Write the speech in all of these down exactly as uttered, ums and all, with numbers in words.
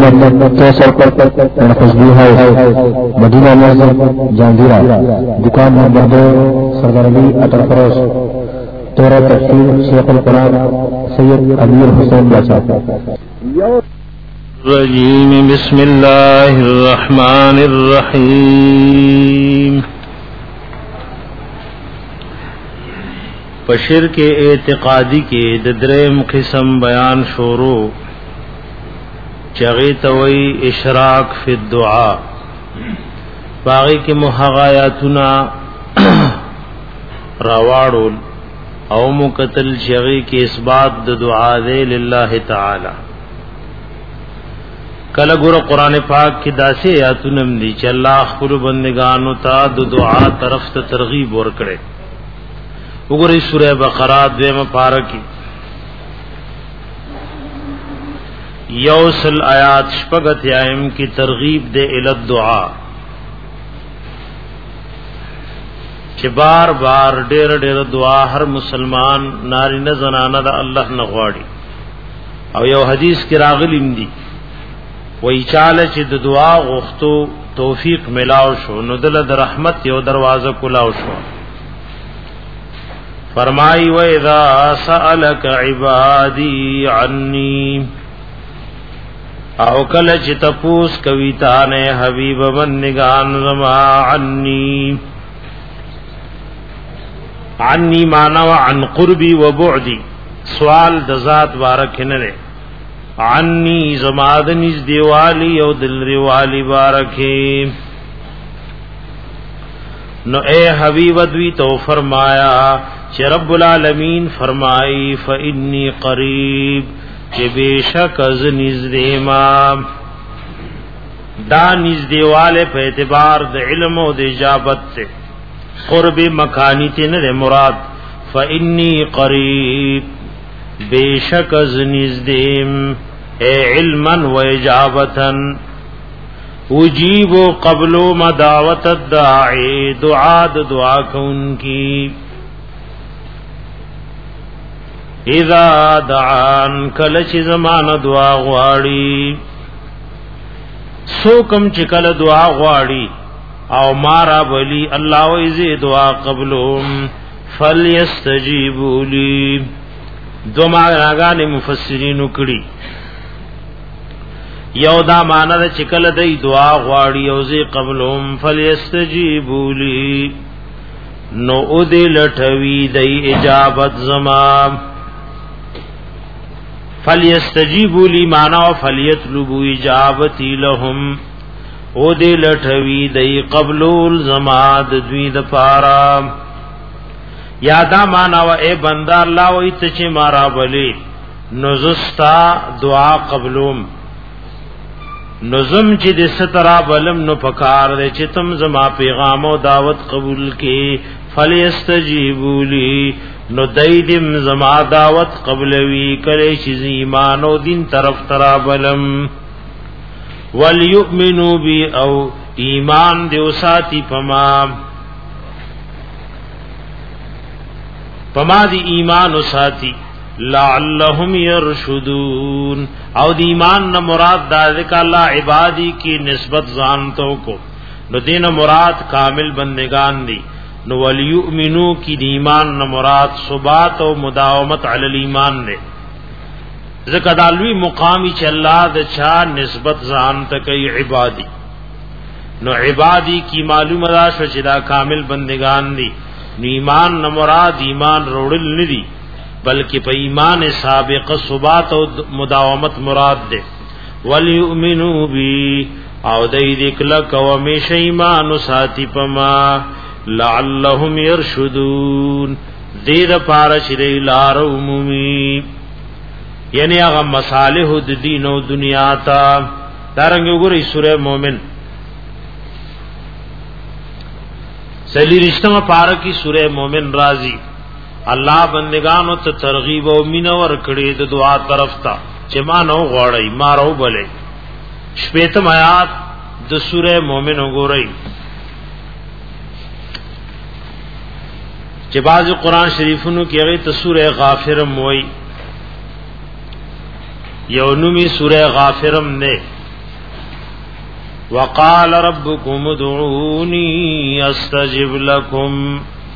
मोहम्मद Taisar and Khushboo house, Madina मस्जिद, जहांगीरा। दुकान नंबर दो, सरदार अली अटल फरोश, तोरा तफसीर शेखुल कुरान सैयद अमीर हुसैन बादशाह। रजीम बिस्मिल्लाहिर रहमानिर रहीम। बशिर के एतिकादी के दद्रेम किस्म बयान शोरो चगी तवई इशराक फी दुआ, बागी के मुहागायातुना रवाड़ुल औ मुकतल चगी के इसबात दुआ दे लिल्लाह ताला। कल गुर कुरान पाक की दासे यातुनम दी च अल्लाह खुल बंदगानो ता दुआ तरफ त तरगीब वर करे। उगरे सूरह बकरा द्वेम पारकी यौसल आयात शपगत याम की तरगीब दे इलद दुआ कि बार बार डेर डेर दुआ हर मुसलमान नारी न जनाना दा अल्लाह न गवाड़ी। और यौ हदीस की रागलिम दी वही चाल च दुआ गुफ्तो तौफीक मिलाओ शो नुदल द रहमत यो दरवाजा कुलाओ शो। फरमाई व इज़ा सअलक इबादी अन्नी, औ कल च तपूस कविता ने हबीब बंदिगान रमा अन्नी। अन्नी माना व अन कुर्बी व बुअदी, सवाल दजात बारक ने अन्नी जमाद निज देवाली और दिल वाली बारके। न ए हबीब द्वी तो फरमाया कि रब्बुल आलमीन फरमाई फ़इन्नी करीब, कि बेशक अज निज देमा दा निज देवाले पे एतबार द इल्म और द इजाबत से कुर्ब मकानी ते न मुराद। फ़इन्नी करीब, बेशक अज निज देम ए इल्मन व इजाबतन। उजीबो कबलो मदावत दाए, दुआ दुआ उनकी। इज़ा दान कलच ज़मान दुआ गवाड़ी, सो कम चिकल दुआ गवाड़ी आओ मारा बली अल्लाह इज़े दुआ कबलोम फलयस्तजीबू ली। दो मागाने मुफस्सिरीन उकड़ी यौदा माना चिकल दई दुआ गवाड़ी औजे कबलोम फलयस्तजीबू ली। नो उदे लठवी दई इजाबत ज़माम। फलयस्तजीबू ली माना व फलयतलबू इजाबती लहुम, उदे लठवी दई कबलुल ज़माद द्वीद पारा। यादा माना व ए बंदा अल्लाह व इतचे मारा बले नजुस्ता दुआ कबलुम। नजुम ची दिस तरा बलम नु पकार दे चितम जमा पैगामो दावत कबूल के। फलयस्तजीबू ली, नो दैदिम जमा दावत कबलवी करे चीज ईमानो दिन तरफ तरा बलम। वलयुमिनु बी, औ ईमान देवसाती पमा पमा दी ईमान उसाती। लअल्लहुम यरशुदून, और दी ईमान न मुराद दादिका अल्लाह इबादी की निस्बत जानतों को न दिन मुराद कामिल बंदेगान दी। न वलयुमिनु की ईमान न मुराद सुबात और मुदावमत अलल ईमान ने। ज़कदालवी मुकामी चल्ला दछा निस्बत जानत कई इबादी। न इबादी की मालूम अदा शचिदा कामिल बंदेगान दी। न ईमान न मुराद ईमान रोड़िल निदी, बल्कि पे ईमान साबिक़ सुबात और मुदावमत मुराद दे। वलयुमिनु बी, औ दई दिकलक व हमेशा ईमान साथी पमा। लअल्लहुम यरशुदून, देर पार चिरे लार उमुमी, यानी आगा मसालिह दीन और दुनिया ता। दारंग उगुरी सूरह मोमिन सली रिश्तम पार की सूरह मोमिन राजी। अल्लाह बंदेगानो त तरगीब और मीनवर कड़े द दुआ तरफ ता चे मानो गौड़ई मारो बले। शपेतम आयात द सूरह मोमिन उगुरई चे बाज कुरान शरीफनु की गई त सूरह गाफिरम वई। यौनुमी सूरह गाफिरम ने وقال ربكم ادعوني استجب لكم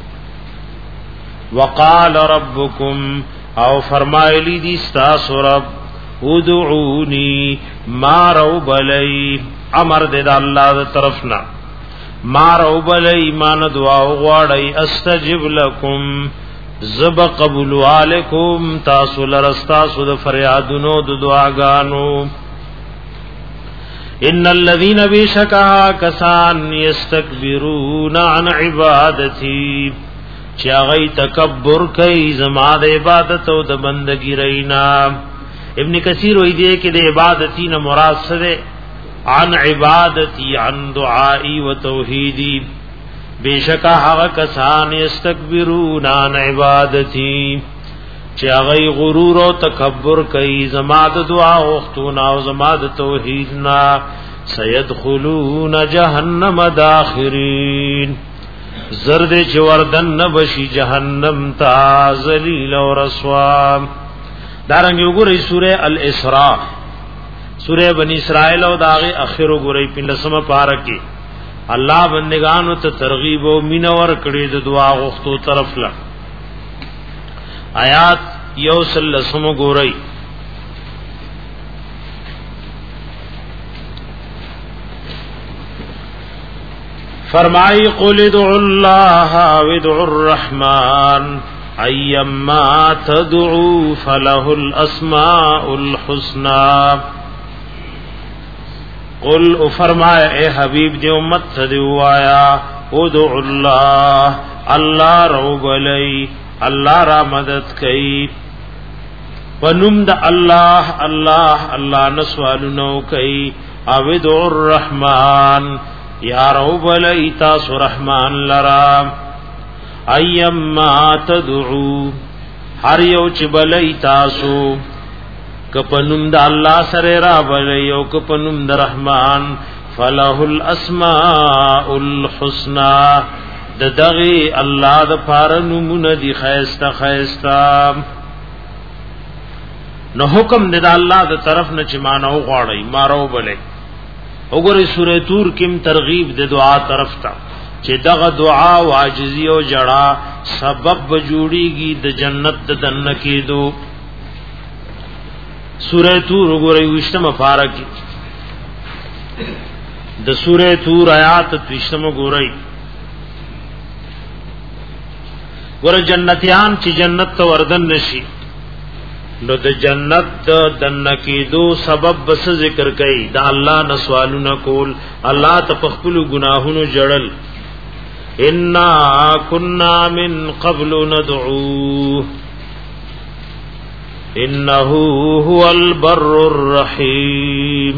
وقال ربكم او فرمایلی دی ستاسو رب ادعونی ما رو بلی امر دے دا اللہ دا طرفنا ما رو بلی مان دعا غواړی استجب لکم زب قبول علیکم تاسو لرستاسو د فریادونو د دعاګانو ان الذين بشکا کسان یستكبرون عن عبادتی چا غی تکبر کئی زما د عبادت او د بندگی رینا ابن کثیر وی دی کہ د عبادتی نہ مراد سره عن عبادتی عن دعائی و توحیدی بیشکا هغه کسان یستكبرون عن عبادتی چا غی غرور او تکبر کئی زما د دعا وختونه او زما د توحید نا سيدخلون جهنم داخرین زرد چوردن نبشی جہنم تا ذلیل و رسوا دارنگی وګورئ سورہ الاسراء سورہ بنی اسرائیل او داغه اخر وګورئ پندسمه پارکی الله بندگانو ته ترغیب او مینور کړي د دعا غوښتو طرف لا آیات یو سلسمه وګورئ فرمائی قل ادعوا الله وادعوا الرحمن ایما تدعوا فله الاسماء الحسنى قل فرمایا اے حبیب دی امت تدعوایا ادعوا الله اللہ رو بلی اللہ را مدد کئی ونم دا اللہ اللہ اللہ نسوالنو کئی او ادعوا الرحمن یا رب لیتاس رحمان لرام ایما تدعو هر یو چ بلیتاسو کپنم د الله سره را بلیو کپنم د رحمان فله الاسماء الحسنى د دغه الله د پارنمون دی خیستا خیستا نو حکم د الله د طرف نه چ مانو غواړی مارو بلی وګورئ سورۃ تور کې ترغیب د دعا طرف ته چې دغه دعا او عاجزی او جړه سبب جوړیږي د جنت د دنه کېدو سورۃ تور وګورئ وشتمه پارکی د سورۃ تور آیات وشتمه وګورئ ور جنتیان چې جنت ته وردن نشي نو د جنت د دنکی دو سبب بس ذکر کئی دا اللہ نسوالونا کول اللہ تفخپلو گناہونو جڑل انا کننا من قبل ندعو انہو هو البر الرحیم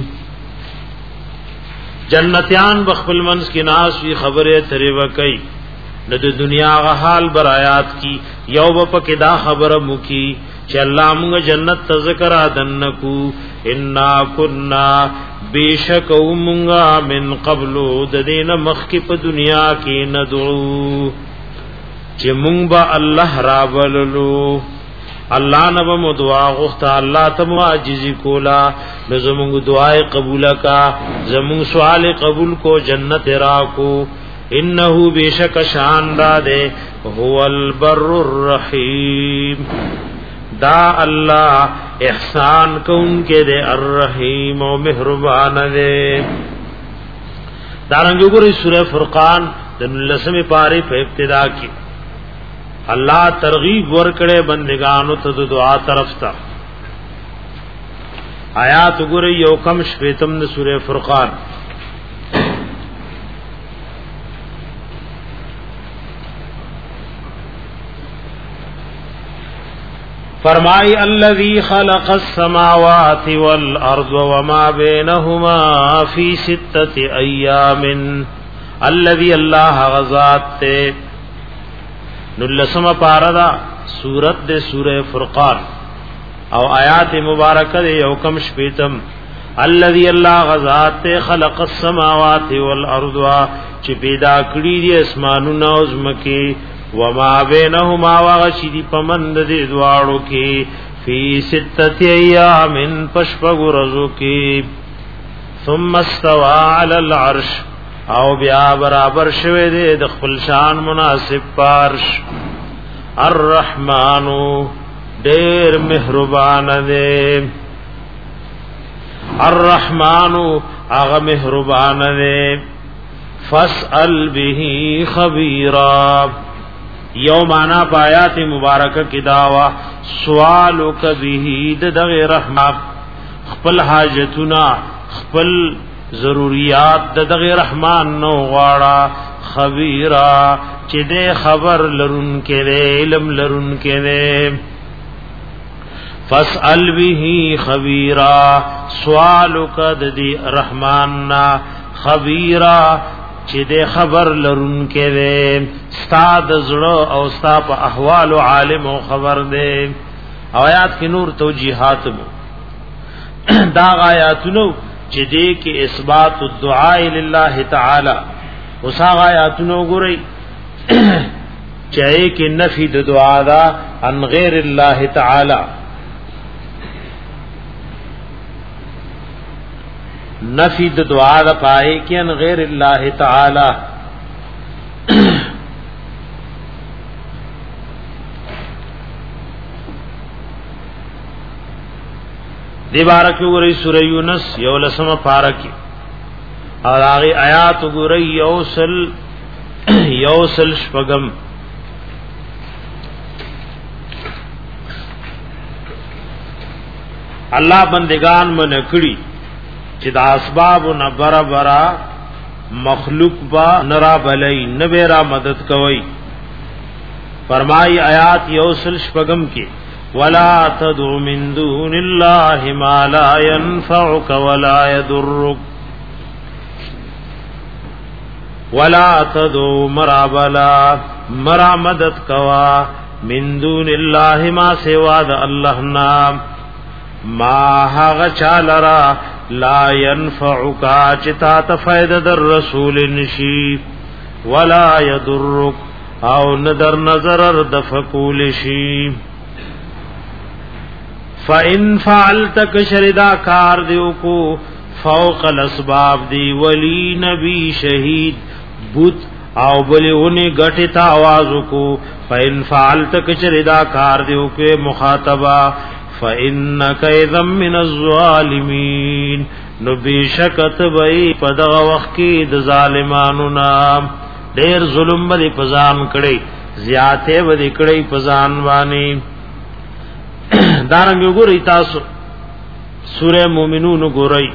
جنتیان بخپل منس کی ناس وی خبر تریوہ کئی نو د دنیا غ حال بر آیات کی یو بپک دا خبر مکی چې الله موږ جنت ته ذکر ادنکو انا كنا بیشک موږ من قبل د دین مخک په دنیا کې ندعو چې موږ به الله را بللو الله نو مو دعا غوښته الله ته معجزي کولا نو زموږ دعای قبول کا زموږ سوال قبول کو جنت را کو انه بیشک شان را دے هو البر الرحیم دا اللہ احسان کو ان کے دے الرحیم و مہربان دے دارنگو گوری سورہ فرقان دن لسم پاری پہ ابتدا کی اللہ ترغیب ورکڑے بندگانو تا دعا طرف تا آیات گوری یو کم شپیتم دا سورہ فرقان فرمائی الذی خلق السماوات والارض وما بینهما فی ستة ایام الذی اللہ غزات تے نلسم پاردا سورت دے سورہ فرقان او آیات مبارکہ دے یوکم شپیتم الذی اللہ غزات تے خلق السماوات والارض چی پیدا کری دی اسمانونا عظمکی وما بینهما وغشی پمند دی دوارو کی فی ستت ایام پشپگ رزو کی ثم استوى على العرش او بیا برابر شوه دې د خپل شان مناسب پارش الرحمن ډېر مهربان دې الرحمن هغه مهربان دې فاسأل به خبيرا یو معنا پایات مبارکه کی داوا سوالک به دغه رحمت خپل حاجتنا خپل ضروريات دغه رحمان نو غواړه خبيرا چې دې خبر لرون کې علم لرون کې فاسأل به خبيرا سوالک د رحمان نا خبيرا چې دې خبر لرون کې استاد زړه او استاد په احوال عالم او خبر دې آیات کې نور توجیهات مو دا آیاتونو چې دې کې اثبات الدعاء لله تعالی اوسه آیاتونو ګورئ چې کې نفي د دعا دا ان غیر الله تعالی نفی د دعا د پای کې ان غیر الله تعالی دی بارک وګورئ سورہ یونس یو لسمه پارکی اور هغه آیات وګورئ یوسل یوسل شپغم الله بندگان من کړي چې د اسباب نه برابر مخلوق با نرا بلای نبیرا مدد کوي فرمای آیات یوسل شپغم کې ولا تدع من دون الله ما لا ينفعك ولا يضرك ولا تدع مرابلا مرا مدد کوا من دون الله ما سوا د الله نام ما هغه چالرا لا ينفعك چتا تفید در رسول نشی ولا يضرك او نظر نظر دفقول شی فَإِن فَعَلْتَ كَشَرِدَا کار دیو کو فوق الاسباب دی ولی نبی شہید بوت او بلی انہیں گٹی تا آواز کو فَإِن فَعَلْتَ كَشَرِدَا کار دیو کو مخاطبہ فَإِنَّكَ اِذًا مِّنَ الظَّالِمِينَ نبی شکت بئی پدغ وقت کی د ظالمانو نام دیر ظلم بدی پزان کڑی زیادے بدی کڑی پزان بانی دارنګ وګورئ تاسو سورہ مومنون وګورئ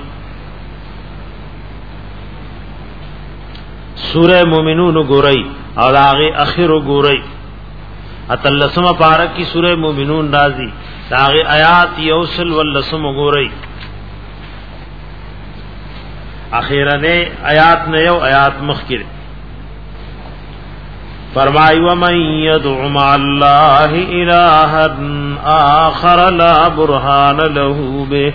سورہ مومنون وګورئ او هغه اخر وګورئ اتلسمه پارک کی سورہ مومنون راضی هغه آیات یوسل ولسم وګورئ اخیرنه آیات نه یو آیات مخکره فرمائی ومن يدعو مع الله إلها آخر لا برهان له به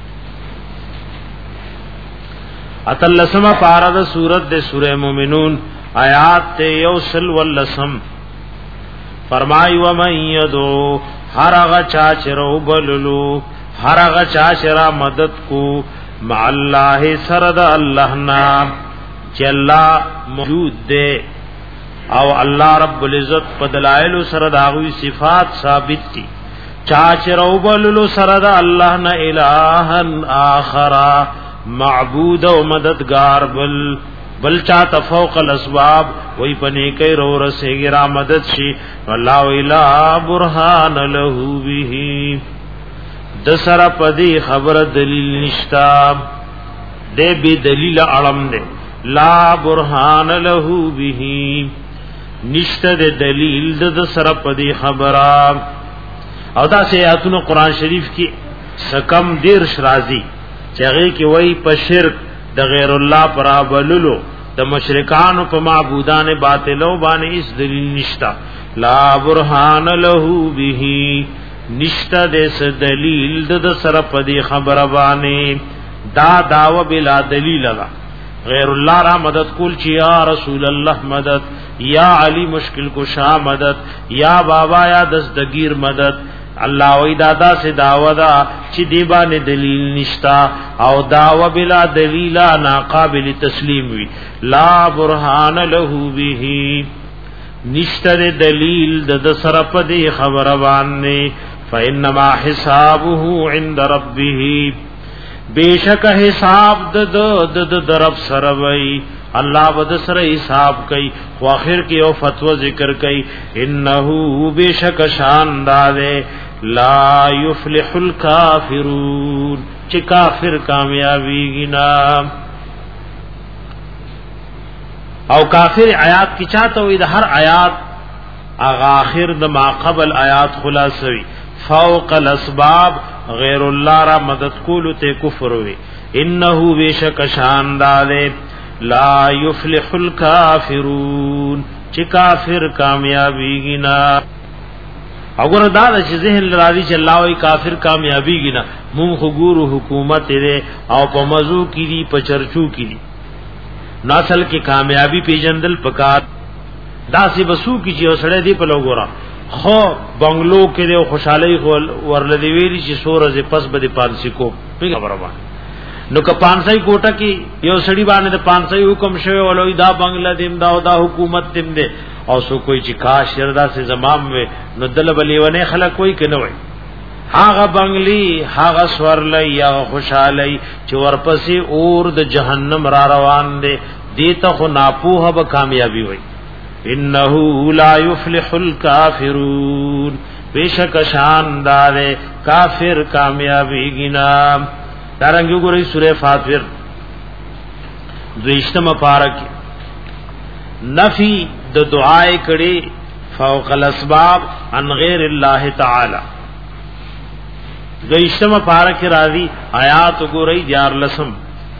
اتلسم پارد سورت دے سورہ مومنون آیات تے یوسل واللسم فرمائی ومن يدعو ہر اغا چاچرو بللو ہر اغا چاچرا مدد کو مع اللہ سرد اللہ نام چی اللہ موجود دے او الله رب العزت په دلایل سره داوی صفات ثابت دي چاچ روبللو سره د الله نه الہن اخر معبود او مددگار بل بل چا تفوق الاسباب وای پنه کوي رو رسېږي را مدد شي والله الا برهان له به د سره پدی خبر دلیل نشتا دې به دلیل علم دې لا برهان له به نشته د دلیل د سره په دی خبره او دا سیاتونو قران شریف کې سکم دیر شرازی چغه کې وای په شرک د غیر الله پر ابللو د مشرکانو په معبودان باطلو باندې اس دلیل نشتا لا برهان له به نشته د دلیل د سره په دی خبره باندې دا داو بلا دلیل لا غیر الله را مدد کول چې یا رسول الله مدد یا علی مشکل کشا مدد یا بابا یا دستگیر مدد الله وی دادا سے داودا چې دی باندې دلیل نشتا او داوا بلا دلیل ناقابل تسلیم وی لا برهان له به نشتر دلیل د سره په دې خبره باندې فانما حسابه عند ربه بیشک حساب د د د رب سره وی الله ود سره حساب کوي خو اخر کې او فتوا ذکر کوي انه بیشک شاندار لا یفلح الکافرون چې کافر کامیابی نه او کافر آیات کی چاته وي د هر آیات اغا اخر د ما قبل آیات خلاصوي فوق الاسباب غیر الله را مدد کولو ته کفر وي انه بیشک شاندار لا یفلح الکافرون چې کافر کامیابی نه اگر دا چې ذهن راضی چې الله وی کافر کامیابی نه مون خګورو حکومت دې او په مزو کې دي په چرچو کې دي ناسل کې کامیابی پیجندل پکات دا سی بسو کی چې وسړې دی په لوګورا خو بنگلو کې د خوشحالي ورلدي ویلي چې سورز پس بده پانسی کو پیغه برابر نو که پانسی کوټه کې یو سړي باندې د پانسی حکم شوی ولوي دا بنگلا دیم دا دا حکومت دیم دے او سو کوئی چې کاش شردا سے زمام و نو دل بلیونه خلک کوئی کنه وای هاغه بنگلی هاغه سورلې یا خوشحالي چې ورپسې اور د جهنم را روان دي دیته خو ناپوه به کامیابی وای انه لا یفلح الکافرون بیشک شاندار کافر کامیابی گنا دارنګ وګورئ سورہ فاطر دویشتم پارک نفی د دعای کړي فوق الاسباب عن غیر الله تعالی دویشتم پارک راضی آیات وګورئ دیار لسم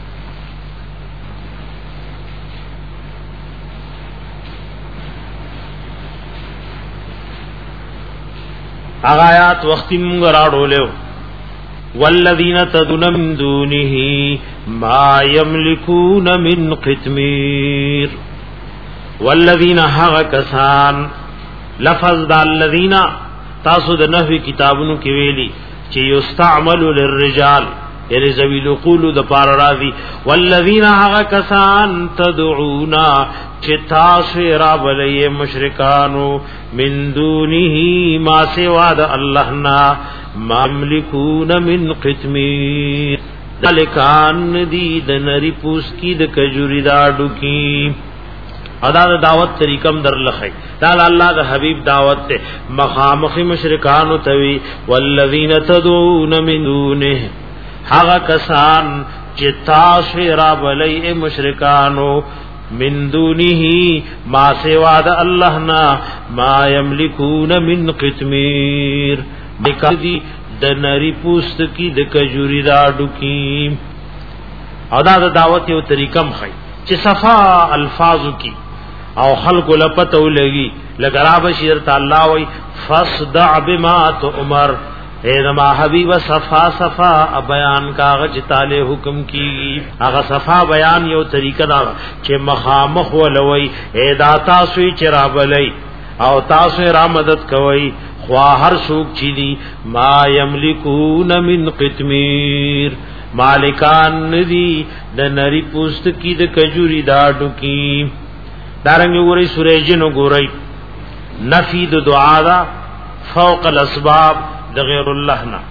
آیات وختي مونږ راړولیو والذین تدعون من دونه ما یملکون من قطمیر والذین هغه کسان لفظ د الذین تاسو د نحوی کتابونو کې ویلي چې یستعمل للرجال یعنی ذوی القول د پار راضی والذین هغه کسان تدعونا چې تاسو را بلې مشرکانو من دونه ما سوا د الله نا مملکون من قطمیر ذلکان دی د نری پوس کی د کجوری دا ډوکی ادا د دعوت طریقم در لخی دا الله د حبیب دعوت ته مخامخ مشرکانو توی والذین تدعون من دونه هغه کسان چې تاسو را بلې مشرکانو من دونه ما سوا د الله نا ما یملکون من قطمیر دکدی د نری پوست کی د کجوری دا ډوکی ادا د دعوت یو طریقم خی چې صفا الفاظو کی او خلق لپتو لگی لگراب شیر تعالی وی فصدع بما تؤمر اے زما حبیب صفا صفا بیان کاغذ تعالی حکم کی هغه صفا بیان یو طریقہ دا چې مخامخ ولوي اے داتا سوی چرابلای او تاسو را مدد کوي خوا هر سوق چي دي ما یملکون من قطمیر مالکان ندی د نری پوست کی د کجوري داډو کی دارنګ وګورئ سورې جن وګورئ نفی د دعا دا فوق الاسباب د غیر الله نا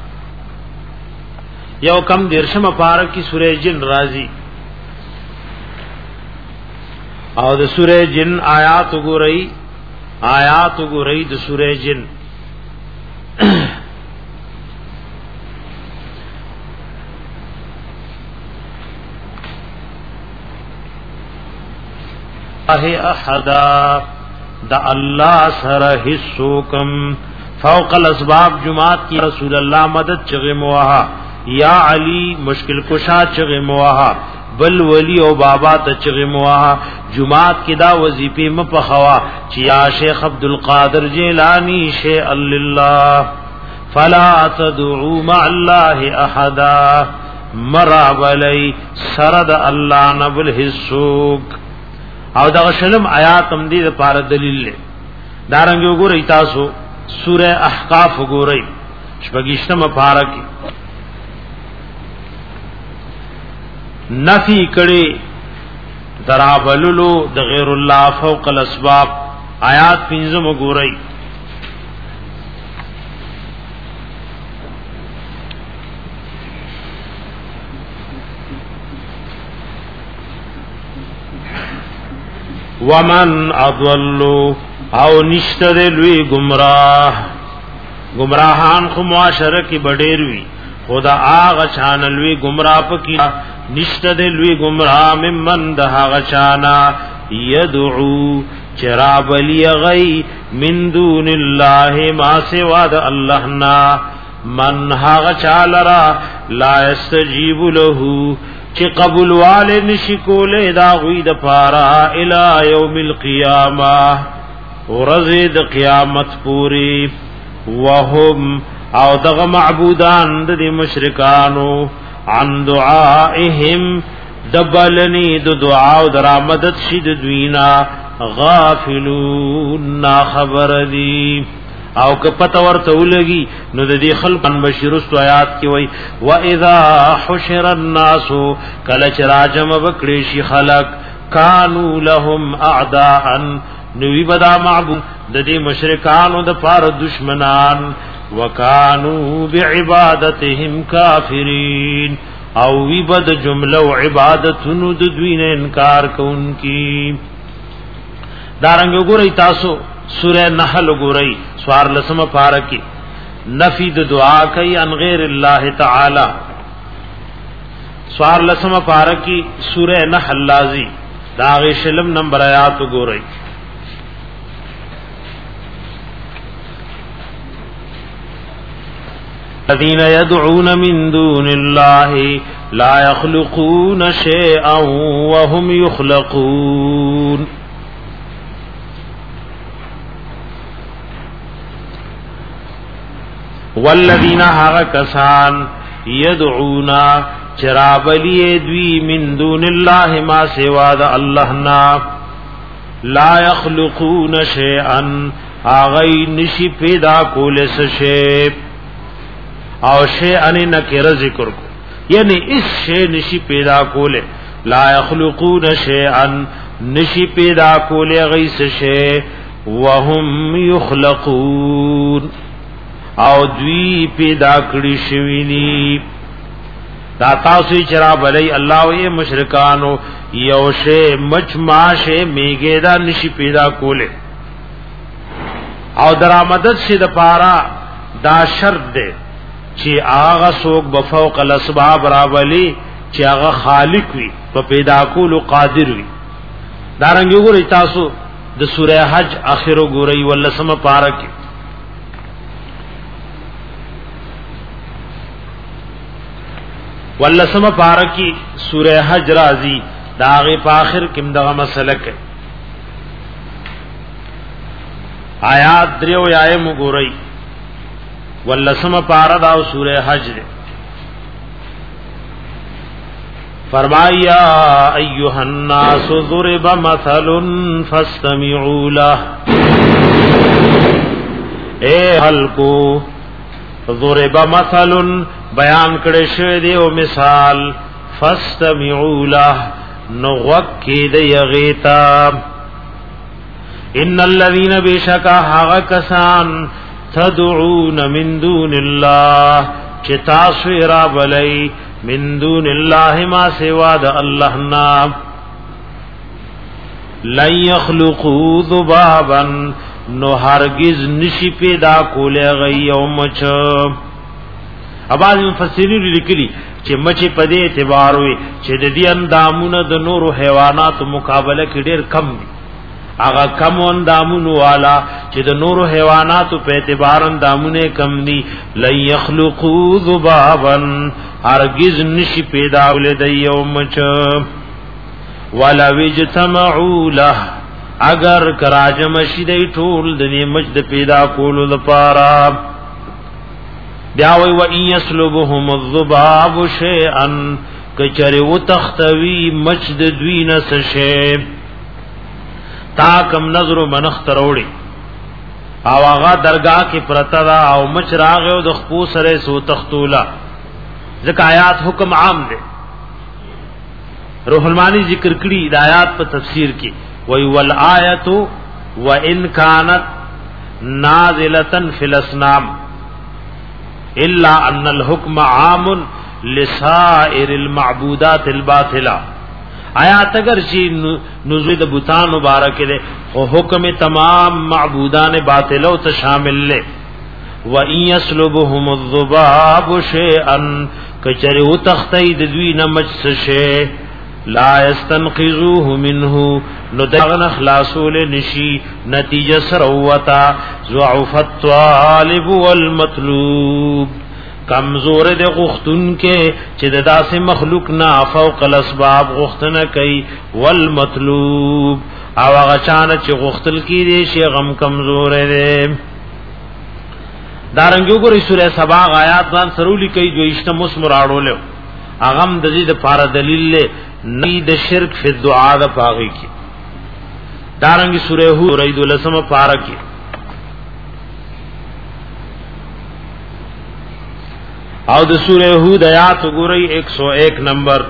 یو کم درشم پار کی سورې جن راضی او د سورې جن آیات وګورئ آیات وګورئ د سورې جن احدا دا اللہ سره حصوکم فوق الاسباب جماعت کی رسول اللہ مدد چغه موها یا علی مشکل کشا چغه موها بل ولی او بابا ته چغه موها جماعت کی دا وظیفه مپخوا چې یا شیخ عبد القادر جیلانی شیء لله فلا تدعوا مع الله احدا مراب علی سرد الله نبل حصوک او دا شلم آیات هم دې لپاره دلیل لري دارنګ وګورئ تاسو سوره احقاف وګورئ شپږشتمه پارا کې نفی کړي درابللو د غیر الله فوق الاسباب. آیات پنځم وګورئ. ومن اضل او نشتر لوی گمراہ، گمراہان خو معاشره کی بډیر وی، خدا آغا چان لوی گمراہ پکی نشتر لوی گمراہ ممن دہا غچانا یدعو چراب لی غی من دون اللہ ما سوا دا اللہ نا من ہا غچالرا لا یستجیب لہو چی قبول والے نشکولے دا غوی دا پارا الى یوم القیامہ ورزد قیامت پوری وهم او دغ معبودان دی مشرکانو عن دعائهم دبلنی دو دعاو درا مدد شید دوینا غافلون نا خبر دی او که پتا ورته ولګي نو د دې خلقن بشرست آیات کې وای و اذا حشر الناس کل چراجم بکړي شي خلق کانوا لهم اعداء نوی بدا معبود د دې مشرکانو د پار دشمنان وکانو بعبادتهم کافرین او وی بد جمله و عبادتونو د دوی نه انکار کوونکی. دارنګ ګورئ تاسو سورہ نحل ګورئ سوار لسمه پارکی نفی د دعا کوي ان غیر الله تعالی. سوار لسمه پارکی سورہ نحل لازی داغه شلم نمبر آیات ګورئ. الذين يدعون من دون الله لا يخلقون شيئا وهم يخلقون. والذین هغه کسان یدعون چرابلی دوی من دون الله ما سوا د الله نا لا یخلقون شیئا اغی نشی پیدا کول سشی او شیئا نکر ذکر کو یعنی اس شی نشی پیدا کول لا یخلقون شیئا نشی پیدا کول غی سشی وهم یخلقون او دوی پیدا کړی شوی نی. دا تاسو چرا بلای الله او مشرکانو یو شی مچ ماشه میګه دا نشي پیدا کوله او درآمدت شي د پارا دا شرط ده چې هغه څوک بفوق الاسباب را بلی چې هغه خالق وي په پیدا کولو قادر وي. دارنګ وګورئ تاسو د سوره حج اخرو ګورئ ولسمه پارا کې ولسم پارکی سورہ حج رازی داغی پاخر کم دغا مسلک ہے. آیات دریو یائے مگوری ولسم پارا داو سورہ حج دے. فرمایا ایوہ الناس ضرب مثل فاستمعوا لہ اے حلقو ضرب مثل بیان کړي شوی دی او مثال فاستمعوا له نغوکی دی یغیتا ان الذين بشکا هغه کسان تدعون من دون الله چې تاسو را بلای من دون الله ما سوا د الله نام لن يخلقوا ذبابا نو هرگز نشی پیدا کوله غي یوم چ. اباظ مفسرین لیکلی چې مچ په دې اعتبار وي چې د دې اندامونه د نورو حیوانات مقابله کې ډېر کم دي. هغه کم اندامونو والا چې د نورو حیوانات په اعتبار اندامونه کم دي لن يخلقوا ذبابا هرگز نشی پیدا کوله د یوم چ ولا وجتمعوا له اگر کراجم شیدای ټول د نیمج د پیدا کولو لپاره بیا وی و ان یسلبهم الذباب شیئا کچری و تختوی مجد دوی نس شی تا کم نظر منخ تروڑی او هغه درگاه کې پرتا دا او مچ راغه او د خپو سره سو تختولا ځکه آیات حکم عام دي. روح المانی ذکر کړي د آیات په تفسیر کې وی والآیت وان كانت نازله فی الاسنام الا ان الحكم عام لسائر المعبودات الباطله. آیات اگر شی نزول د بوتان مبارک دے او حکم تمام معبودان باطلو ته شامل لے. و ان یسلبهم الذباب شیئا کچری او تختید دوی نمجس شی لا یستنقذوه منه نو دغن خلاصول نشی نتیجه سروتا ضعف الطالب والمطلوب کمزور دے غختن کے چې د داسې مخلوق نا فوق الاسباب غختنه کوي والمطلوب او هغه چانه چې غختل کی دي شي غم کمزور دی. دارنګو ګورې سورې سبا آیات ځان سرولی کوي جو اشتم مسمر اړول اغم د دې د فار دلیل له نه د شرک فی الدعاء د پاغي کی. دارنګ سورې هو رید لسم پارا کی او د سورہ ہود آیات وګورئ ایک سو ایک نمبر.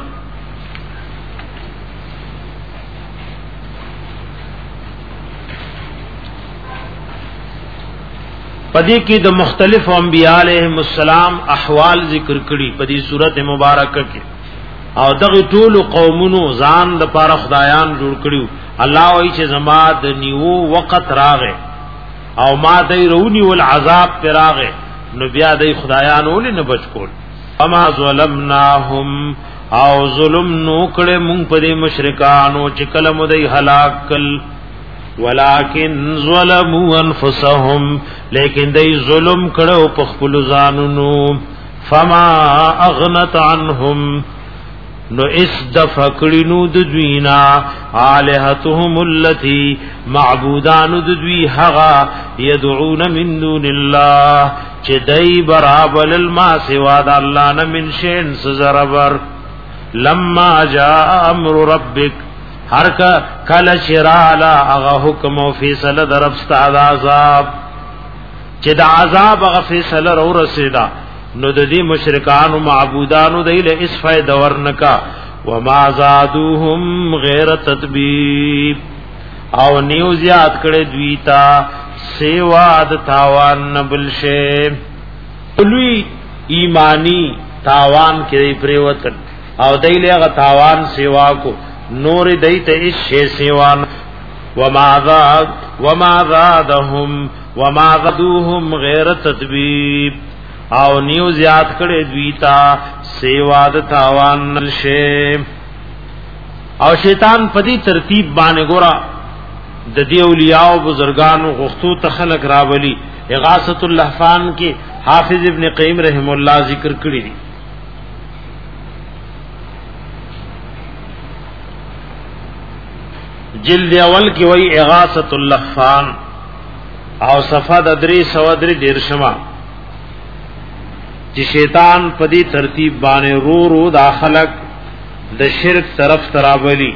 پدې کې د مختلف انبیاء علیهم السلام احوال ذکر کړي پدې سورته مبارکه کې او دغه ټول قومونو ځان د پاره خدایان جوړ کړیو. الله وایي چې زما د نیو وخت راغې او ما دې رونی ول عذاب پر راغې نو بیا د خدایانو نه بچ کول. اما ظلمناهم او ظلم نو کړه مونږ په دې مشرکانو چې کله مو دې هلاک کل ولکن ظلموا انفسهم لیکن دې ظلم کړه په خپل ځانونو. فما اغنت عنهم نو اس دفقلنو د دوینا الہتهم التي معبودان د دوی هغه يدعون من دون الله چې دای برابر الما سوا د الله نه من شین سزربر. لما جاء امر ربک هر کله شرالا هغه حکم او فیصله در افستاد عذاب چې د عذاب هغه فیصله ور رسیدا نو د دې مشرکان او معبودانو دایله اس فائدہ ورنکا. وما زادوهم غیر تطبیب او نیو زیاد کړه دوی تا سیوا د تاوان نبل شه لوی ایمانی تاوان کې پریوت او دایله غ تاوان سیوا کو نور دایته اس شی سیوان. وما زاد وما زادهم وما زادوهم غیر تطبیب او نیو زیاد کړه دوی تا سیوا د تاوان نشه. او شیطان پدی ترتیب باندې ګورا د دې اولیاء او بزرګانو غختو تخلق راولي. اغاثۃ اللهفان کې حافظ ابن قیم رحم الله ذکر کړی دي. جلد اول کې وای اغاثۃ اللهفان او صفحه د درې سو درې درشمه چې شیطان پدی ترتیب باندې رو رو داخلك د شرک طرف تراولی.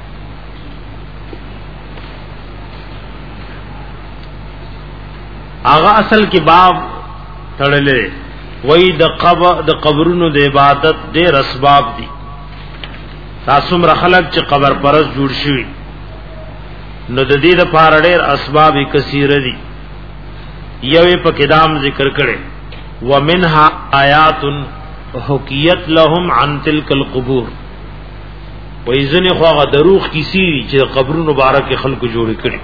آغا اصل کې باب تړلې وای د قبر د قبرونو د عبادت ډېر اسباب دي. تاسو مر خلق چې قبر پرست جوړ شي نو د دې لپاره ډېر اسباب کثیر دي. یوې په کدام ذکر کړي ومنها آیات حکیت لهم عن تلك القبور. وایذن خو دروغ کیسی چې قبرونو مبارک خلق جوړ کړي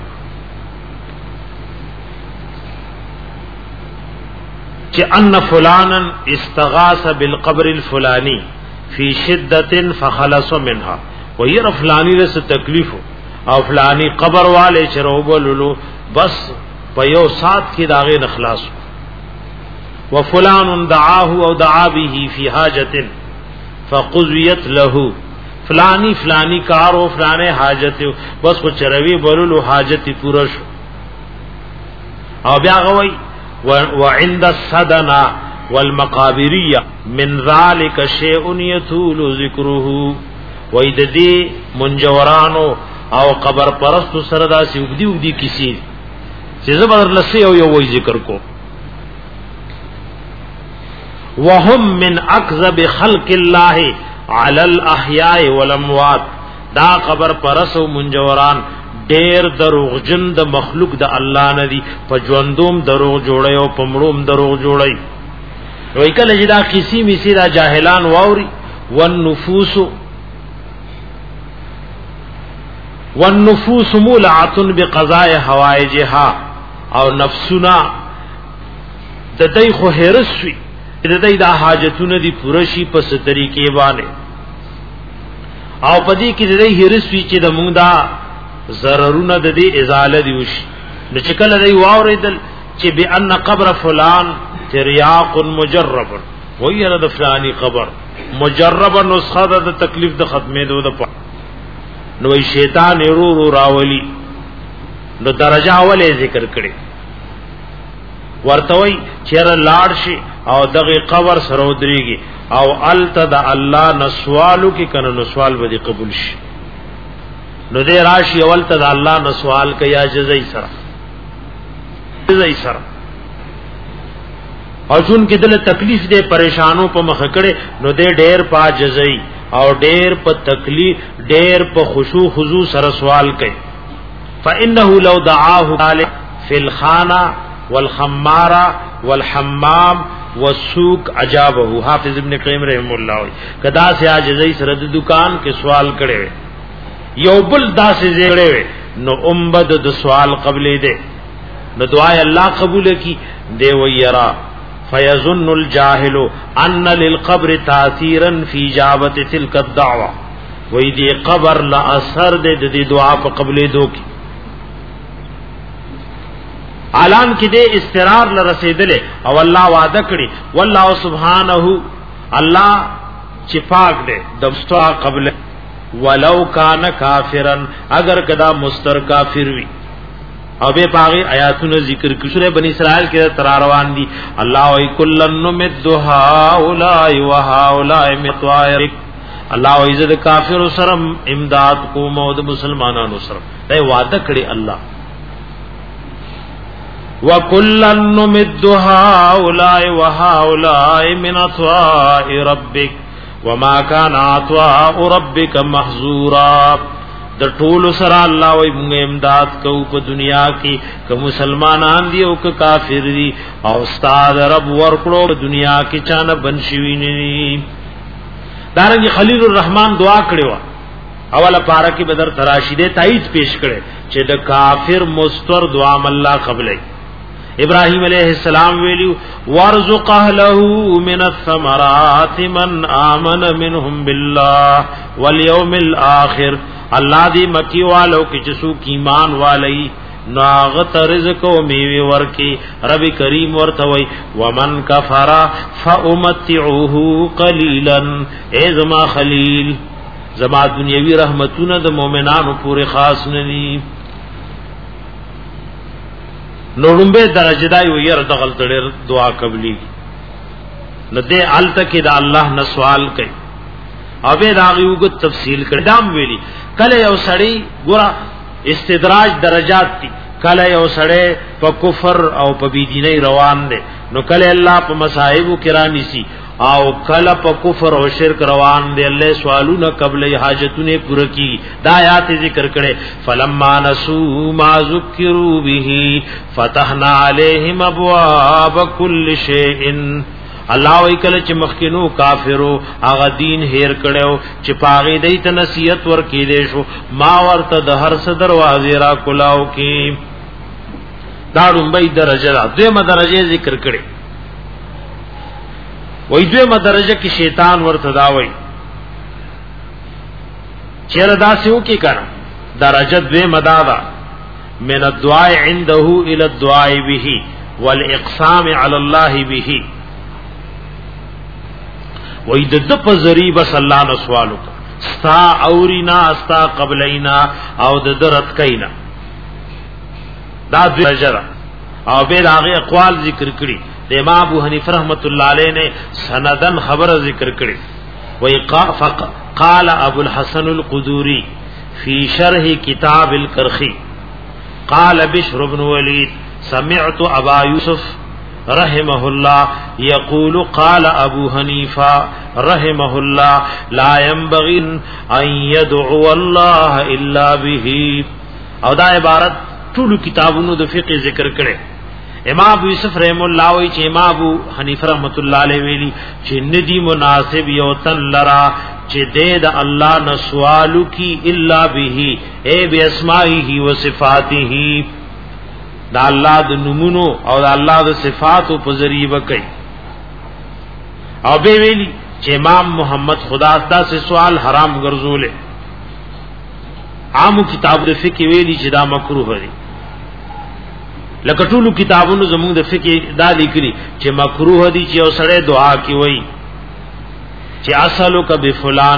چې ان فلانا استغاث بالقبر الفلاني في شدة فخلص منها. وير فلانی له تکلیف او فلانی قبر والے چروبللو بس په یو سات کې داغه اخلاص. وفلان دعاه او دعا به في حاجه فقضيت له فلانی فلانی کار او فلانه حاجت بس کو چروي بوللو حاجت پورا شو. او بیا غوي وعند الصدنا والمقابريه من ذلك شيء يطول ذكره. وې د دې منجورانو او قبر پرستو سره داسې وګدي وګدي کیسې چې زبر لسی او یو وی ذکر کو وهم من اکذب خلق الله علی الاحیاء والاموات دا خبر پرسو منجوران ډیر دروغجن د مخلوق د الله ندی په ژوندوم دروغ جوړي او په مړوم دروغ جوړي وای کله چې دا کسی میسی دا جاهلان واوري والنفوس والنفوس مولعه بقضاء حوائجها او نفسنا د دای خو هرسوي د دای د حاجتونه دی پرشي په ستري کې باندې او پدې کې د دای هرسوي چې د مونږ دا ضررونه د دې ازاله دی وشي نو چې کله دی واوریدل چې بان قبر فلان تریاق مجرب وایره د فلانی قبر مجرب نسخه د تکلیف د ختمې دو د نو شیطان ورو ورو راولي نو درجه اوله ذکر کړي ورته وای چیر لاړ شي او دغه قبر سره ودرېږي او التد الله نسوالو کې کنه نو سوال به قبول شي نو دې راشي اول ته الله نو سوال کوي جزای سره جزای سره او چون کې دل تکلیف دې پریشانو په مخ کړي نو دې ډېر پا جزای او ډېر په تکلیف ډېر په خشوع خضوع سره سوال کوي فانه لو دعاه طالب فی الخانه والخماره والحمام والسوق اجابه حافظ ابن قیم رحم الله کدا سے عاجزی سره د دکان کې سوال کړي یو بل داسې زیړې نو امبد د سوال قبلې ده نو دعای الله قبول کی دی ویرا فیظن الجاهل ان للقبر تاثیرا فی اجابت تلك الدعوه وې دی قبر لا اثر د دې دعا په قبلې دو کی اعلان کې دې استقرار ل رسیدلې او الله وعده کړی والله سبحانه الله چې پاک دې دمستوا قبل ولو کان کافرا اگر کدا مستر کافر وی او به پاغي آیاتونو ذکر کې سورې بنی اسرائیل کې تر روان دي الله وی کلن نمدها اولای وهاولای متوائر الله وی عزت کافر سره امداد کو مود مسلمانانو سره دا وعده کړی الله وَكُلًّا نُمِدُّ هَؤُلَاءِ وَهَؤُلَاءِ مِنْ عَطَاءِ رَبِّكَ وَمَا كَانَ عَطَاءُ رَبِّكَ مَحْظُورًا د ټول سره الله وي موږ امداد کوو په دنیا کې که مسلمانان دي او که کافر دي او استاد رب ورکړو په دنیا کې چانه بنشوي نه دارنګ خلیل الرحمن دعا کړو اوله پارا کې بدر تراشیده تایید پیش کړي چې د کافر مستر دعا الله قبلې ابراهيم عليه السلام ویلو وارزق اهله من الثمرات من امن منهم بالله واليوم الاخر الله دې مکی والو کې چې څوک ایمان والي ناغت رزق او میوه ورکی رب کریم ورته وي ومن کفر فامتعه قليلا ای زما خلیل زما دنیوي رحمتونه د مؤمنانو پورې خاص نه دي نوړمبه درجه دی وير دغل تړ دعا قبلي نو دې الته کې د الله نه سوال کوي او به دا یو تفصیل کړم ویلي کله یو سړی ګور استدراج درجات دي کله یو سړی په کفر او په بيدینۍ روان دي نو کله الله په مصائب کې رانی سي او کله په کفر او شرک روان دي الله سوالونه قبل حاجتونه پوره کی دا آیات ذکر کړي فلما نسوا ما ذکروا به فتحنا عليهم ابواب كل شيء الله وی کله چې مخکینو کافرو هغه دین هیر کړو چې پاغې دای ته نصیحت ورکې دي شو ما ورته د هر څه دروازې را کولاو کې دا رومبای درجه دویمه درجه ذکر کړي وای دویمه درجه کې شیطان ورته دا وای چیرې داسیو کې کړه درجه دویمه دا من الدعاء عنده الى الدعاء به والاقسام على الله به وای د د په ذریعہ بس الله نو سوالو ستا اورینا استا قبلینا او د درت کینا دا درجه او به هغه اقوال ذکر کړي د امام ابو حنیفه رحمۃ اللہ علیہ نے سندن خبر ذکر کړي وای قال ابو الحسن القدوری فی شرح کتاب الکرخی قال بشر بن ولید سمعت ابا یوسف رحمه الله يقول قال ابو حنیفه رحمه الله لا ينبغي ان يدعو الله الا به. او دا عبارت ټول کتابونو د فقه ذکر کړي. امام ابو یوسف رحم الله وی چې امام ابو حنیفه رحمت الله علیه ویلی چې ندی مناسب یو تن لرا چې د الله نه سوالو کی الا به ای باسمائه و صفاته، دا الله د نمونو او دا الله د صفاتو په ذریعہ وکي. او به ویلی چې امام محمد خدا دا سے سوال حرام ګرځولې. عام کتاب د فقه ویلی چې دا مکروه دی. لکه ټولو کتابونو زموږ د فقه دا لیکلي چې مکروه دي چې اوسړه دعا کوي وای چې اصلک بفلان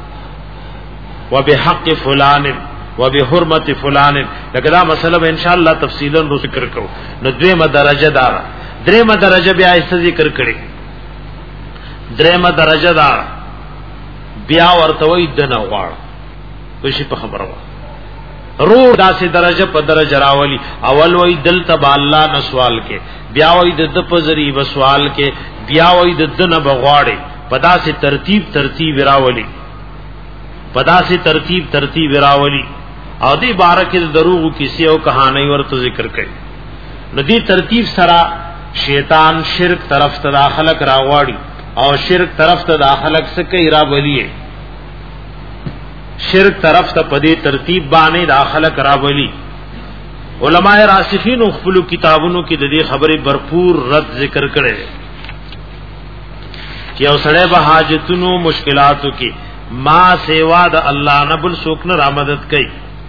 وبحق فلان وبحرمت فلان. لکه دا مسله به ان شاء الله تفصیلا رو ذکر کوو. نو دویمه درجه دار درېمه درجه بیا ایست ذکر کړي. درېمه درجه دار بیا ورته وای دنه غواړ وشي په خبره رو داسې درجه په درجه راولي. اول وای دل تبا الله نه سوال کې، بیا وای د په ذریعہ سوال کې، بیا وای د دنه بغواړي. پدا سے ترتیب ترتیب راولي پدا سے ترتیب ترتیب راولي. او دې بارکه دروغ کیسه او کہانی ورته ذکر کړي. ندی ترتیب سرا شیطان شرک طرف ته داخلك راغواړي او شرک طرف ته داخلك سکه را بلیه. شرک طرف ته پدې ترتیب باندې داخله کرابلی. علماء راسخین خپل کتابونو کې د دې خبرې भरपूर رد ذکر کړي چې اوسړه به حاجتونو مشکلاتو کې ما سیوا د الله نه بل څوک نه را مدد کوي.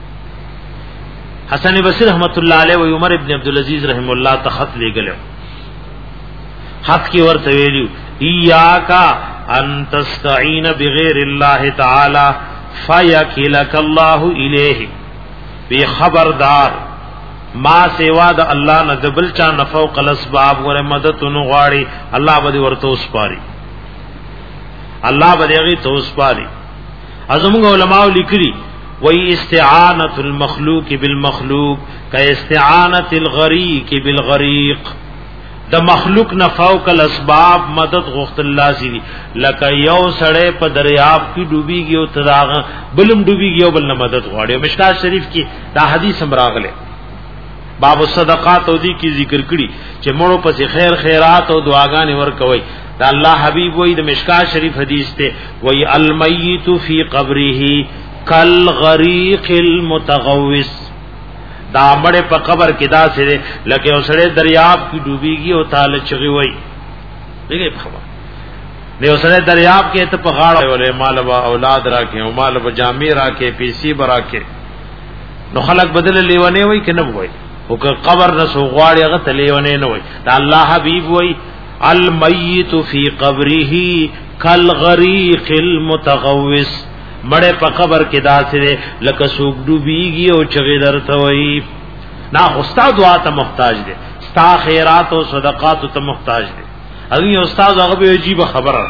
حسن بصری رحمت الله علیه او عمر ابن عبد العزيز رحم الله ته خط لګلو. خط کې ورته ویلو ایاکا ان تستعین بغیر الله تعالی فیکلک الله الیه. بی خبردار ما سیوا د الله نه دبل چا نفوق الاسباب ور مدد نو غواړي الله به ورته وسپاري الله به یې توس پاري. ازمغه علماء لیکلي وی استعانت المخلوق بالمخلوق کا استعانت الغریق بالغریق. د مخلوق نه فوق الاسباب مدد غوښت الله سي لکه یو سړی په دریاب کې ډوبيږي او تداغه بلم ډوبيږي او بل نه مدد غواړي. مشکات شریف کې دا حدیث هم راغله باب الصدقات او دي کې ذکر کړي چې مړو پس خیر خیرات او دعاګانې ورکوي. دا الله حبيب وای د مشکات شریف حدیث ته وای المیت فی قبره کالغریق المتغوث. دا مړ په قبر کې دا سره لکه اوسړه دریاب کې ډوبيږي او تعالی چغي وای. دغه خبر نه اوسړه دریاب کې ته په غاړه ولې مال او اولاد راکې او مال او جامع راکې پیسې براکې نو خلق بدل لیونه وای کنه وای او که قبر رسو غواړي هغه تلیونه نه وای. دا الله حبيب وای المیت فی قبره کالغریق المتغوث. مړه په قبر کې داسره لکه سوق ډوبيږي او چغې درته وای. نا استاد دعا ته محتاج دي، ستا خیرات او صدقات ته محتاج دي. اغه استاد هغه به عجیب خبره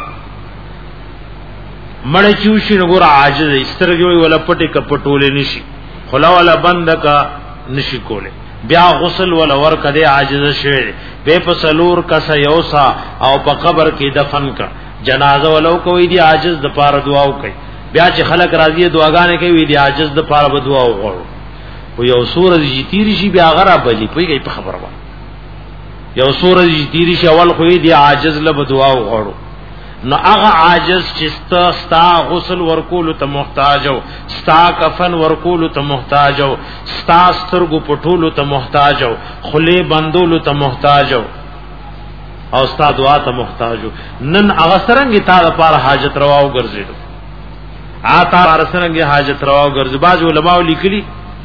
مړ چوشي نګور عاجز استرګوي ولا پټي کپټولې نشي خلا ولا بند کا نشي کوله. بیا غسل ولا ور کده عاجز شوی به په سلور کس یوسا او په قبر کې دفن کا جنازه ولو کوي دی عاجز د پاره دعا وکي. بیا چې خلک راضي دعاګانې کوي دی عاجز د پاره به دعا وغوړو. او یو سورج تیری شي بیا غره بلی پوي په خبره وای. یو سورج تیری شي اول خو دی عاجز له دعا وغوړو. نو هغه عاجز چې ستا ستا غسل ورکول ته محتاج او ستا کفن ورکول ته محتاج او ستا سترګو پټول ته محتاج او خلی بندول ته محتاج او ستا دعا ته محتاج نن هغه سرنګ تا لپاره حاجت روا او ګرځیدو آتا سرنګ حاجت روا او ګرځي. باج علماء لیکلي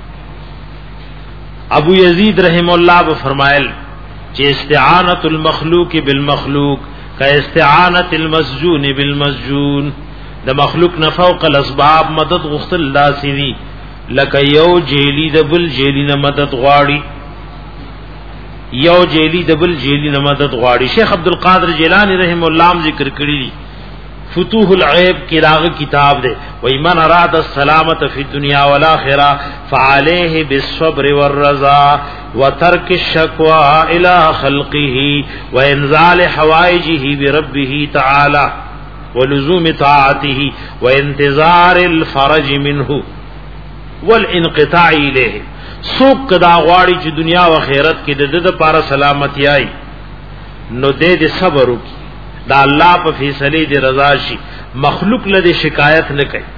ابو یزید رحم الله به فرمایل چې استعانت المخلوق بالمخلوق کا استعانت المسجون بالمسجون. د مخلوق نه فوق الاسباب مدد غختل لاسری لکه یو جیلی د بل جیلی نه مدد غواړي یو جیلی د بل جیلی نه مدد غواړي. شیخ عبد القادر جیلانی رحم الله ذکر کړی فتوح العیب کی راغ کتاب دے وی من اراد السلامت فی الدنیا والآخرہ فعلیہ بالصبر والرضا وترک الشکوى الى خلقه وانزال حوائجه بربه تعالی ولزوم طاعته وانتظار الفرج منه والانقطاع الیه. سوک کدا غواړي چې دنیا او آخرت کې د دې لپاره سلامتی آئی نو دې دې صبر وکي دا الله په فیصله دې رضا شي مخلوق له شکایت نه کوي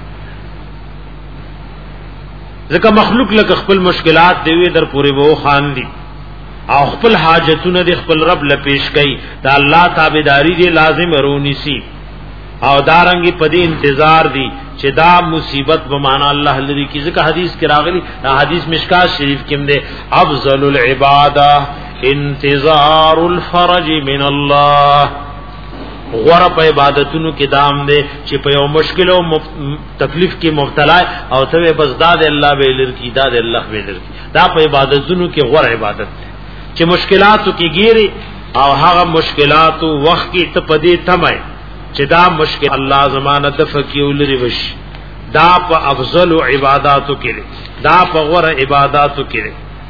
ځکه مخلوق له خپل مشکلات دی وی در پورې وو خان دي او خپل حاجتونه دې خپل رب له پیش کوي دا الله تابعداري دې لازم رونی سي او دارنګي پدې انتظار دي چې دا مصیبت به معنا الله لري کی ځکه حدیث کې راغلي دا حدیث مشکات شریف کې هم ده افضل العباده انتظار الفرج من الله. غره په عبادتونو کې دام ده چې په یو مشکل او مف... تکلیف کې مبتلا او ته بس داد الله به لري داد الله به لري دا په عبادتونو کې غره عبادت ده چې مشکلاتو کې ګيري او هغه مشکلاتو وخت کې ته پدې تمه چې دا مشکل الله زمانه دفقیو لري وش دا په افضل عبادتو کې دا په غوړه عبادتو کې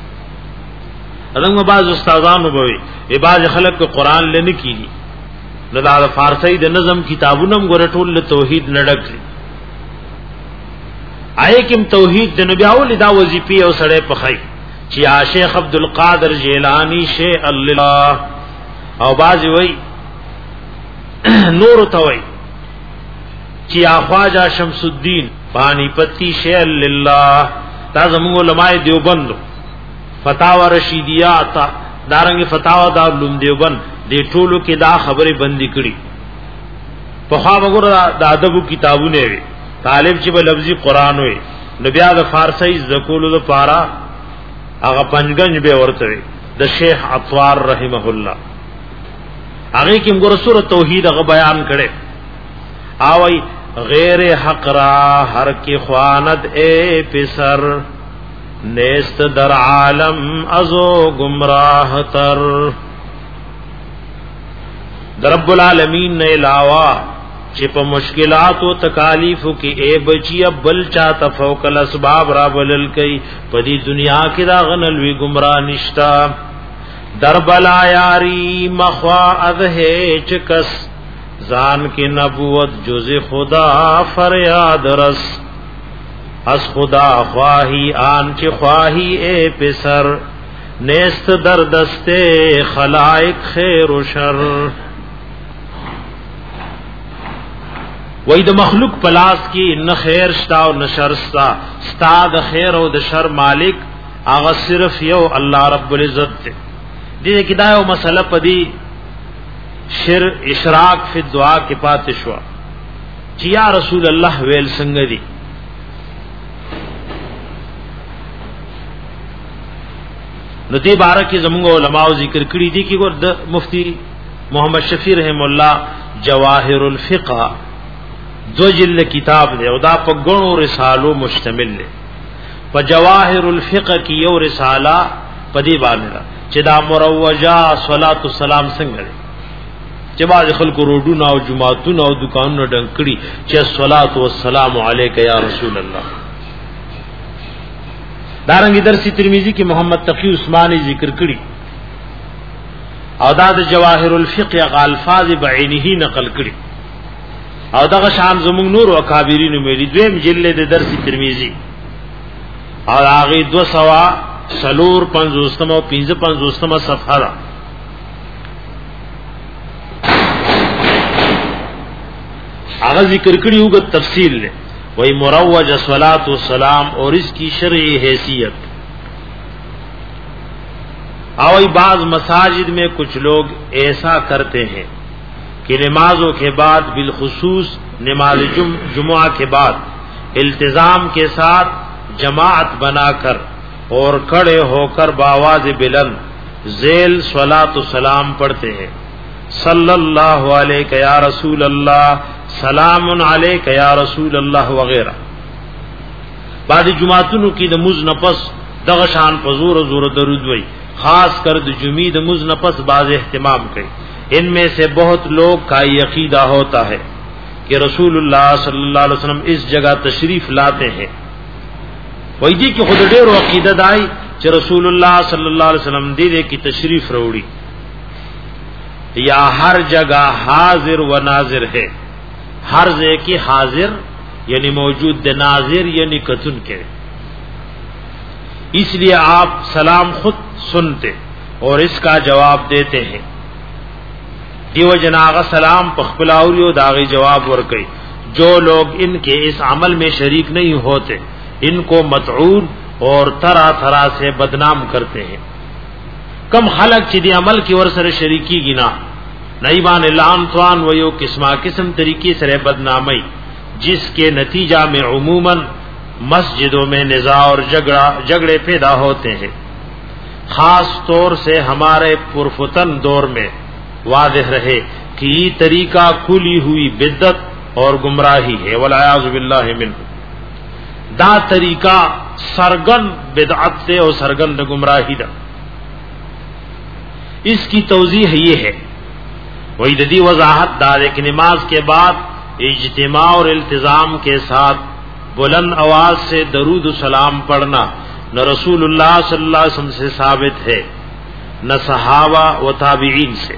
رنګ باز استادانو بوي عبادت خلق کو قران لنه کیږي نو دا فارسی د نظم کتابونو غره ټول توحید نډک آی کوم توحید د نبی اول دا وظیفه او سره په خای چې شیخ عبد القادر جیلانی شیخ الله او باز وی نور توي چې اخواجا شمس الدین پانی پتی شیخ لله دا زموږ علماء دیوبند فتاوا رشیدیہ تا دارنګ فتاوا دا علوم دیوبند دې ټولو کې دا خبره بندي کړي په خوا وګوره د ادب کتابونه وي طالب چې په لفظي قران وي نبي د فارسی زکول د پارا هغه پنځګنج به ورته وي د شیخ عطوار رحمه الله هغه کې موږ سورۃ توحید هغه بیان کړي اوای غیر حق را هر کی خوانت اے پسر نیست در عالم ازو گمراہ تر. در رب العالمین نے علاوہ چې په مشکلات او تکالیف کې اے بچی بل چا فوق الاسباب را بلل کوي په دې دنیا کې دا غنل وی گمراه نشتا. در بلا یاری مخوا اذه چکس زان کی نبوت جز خدا فریاد رس از خدا خواہی آن چی خواہی اے پسر نیست در دستے خلائق خیر و شر. وای د مخلوق پلاس کی نه خیر شتا او نه شر شتا ستا د خیر او د شر مالک هغه صرف یو الله رب العزت دی. دې کې دا یو مسله پدی شر اشراق فی الدعاء کې پاتې شو چې یا رسول الله ویل څنګه دی نو دې باره کې زموږ علماء ذکر کړی دي چې ګور د مفتی محمد شفیع رحم الله جواهر الفقه دو جلد کتاب دی او دا په غنو رسالو مشتمل دی. په جواهر الفقه کې یو رساله پدی باندې چې دا مروجه صلوات والسلام څنګه دی چې باز خلکو روډونه او جمعهتون او دکانونه ډنګ کړي چې صلوات والسلام علیک یا رسول الله. دارنګ درسی ترمذی کې محمد تقی عثماني ذکر کړي او دا د جواهر الفقه غ الفاظ بعینه نقل کړي او دغه شان زموږ نور او اکابرین مې دویم جلد د درسی ترمذی او هغه دو سوا سلور پنځوستم او پنځه پنځوستم صفحه ده. هغه ذکر کړي یو د تفصیل له وہی مروج صلاۃ والسلام اور اس کی شرعی حیثیت. اور بعض مساجد میں کچھ لوگ ایسا کرتے ہیں کہ نمازوں کے بعد بالخصوص نماز جم جمعہ کے بعد التزام کے ساتھ جماعت بنا کر اور کھڑے ہو کر بآواز بلند ذیل صلاۃ والسلام پڑھتے ہیں صلی اللہ علیہ یا رسول اللہ سلام علیک یا رسول الله وغیرہ. بعد جمعاتونو کې د مز نفس دغه شان په زور زور درود وای خاص کر د جمعې د مز نفس باز اهتمام کوي. ان میں سے بہت لوگ کا عقیدہ ہوتا ہے کہ कि रसूल अल्लाह सल्लल्लाहु अलैहि वसल्लम इस जगह तशरीफ लाते हैं। वही दी कि खुद ढेर अकीदत आई कि रसूल अल्लाह सल्लल्लाहु अलैहि वसल्लम दे की तशरीफ रोड़ी या हर जगह हाजिर व नाजिर है। हर जगह की हाजिर यानी मौजूद, नाजिर यानी कतुन के। इसलिए आप सलाम खुद सुनते और इसका जवाब देते हैं। दिव जनागा सलाम पखपलाउरियो दागी जवाब वर्कई। जो लोग इनके इस अमल में शरीक नहीं होते इनको मतऊन और तरह तरह से बदनाम करते हैं। कम खलक चिदी अमल की ओर सर शरीकी गिना नईबान लान तवान वयो किस्मा किस्म तरीके से बदनामी, जिसके नतीजा में उमूमन मस्जिदों में निज़ा और झगड़ा झगड़े पैदा होते हैं। खास तौर से हमारे पुरफुतन दौर में वाज़ेह रहे कि ये तरीका खुली हुई बिद्दत और गुमराही है। वलायाज़ु बिल्लाहि मिन्हु। दा तरीका सरगन बिदअत से और सरगन गुमराही दा। इसकी तौज़ीह ये है, वही ददी वजाहत दादे की नमाज के बाद इज्तिमा और इल्तिजाम के साथ बुलंद आवाज से दरूद सलाम पढ़ना न रसूलुल्लाह सल्लल्लाहु अलैहि वसल्लम से साबित है न सहाबा व ताबीईन से।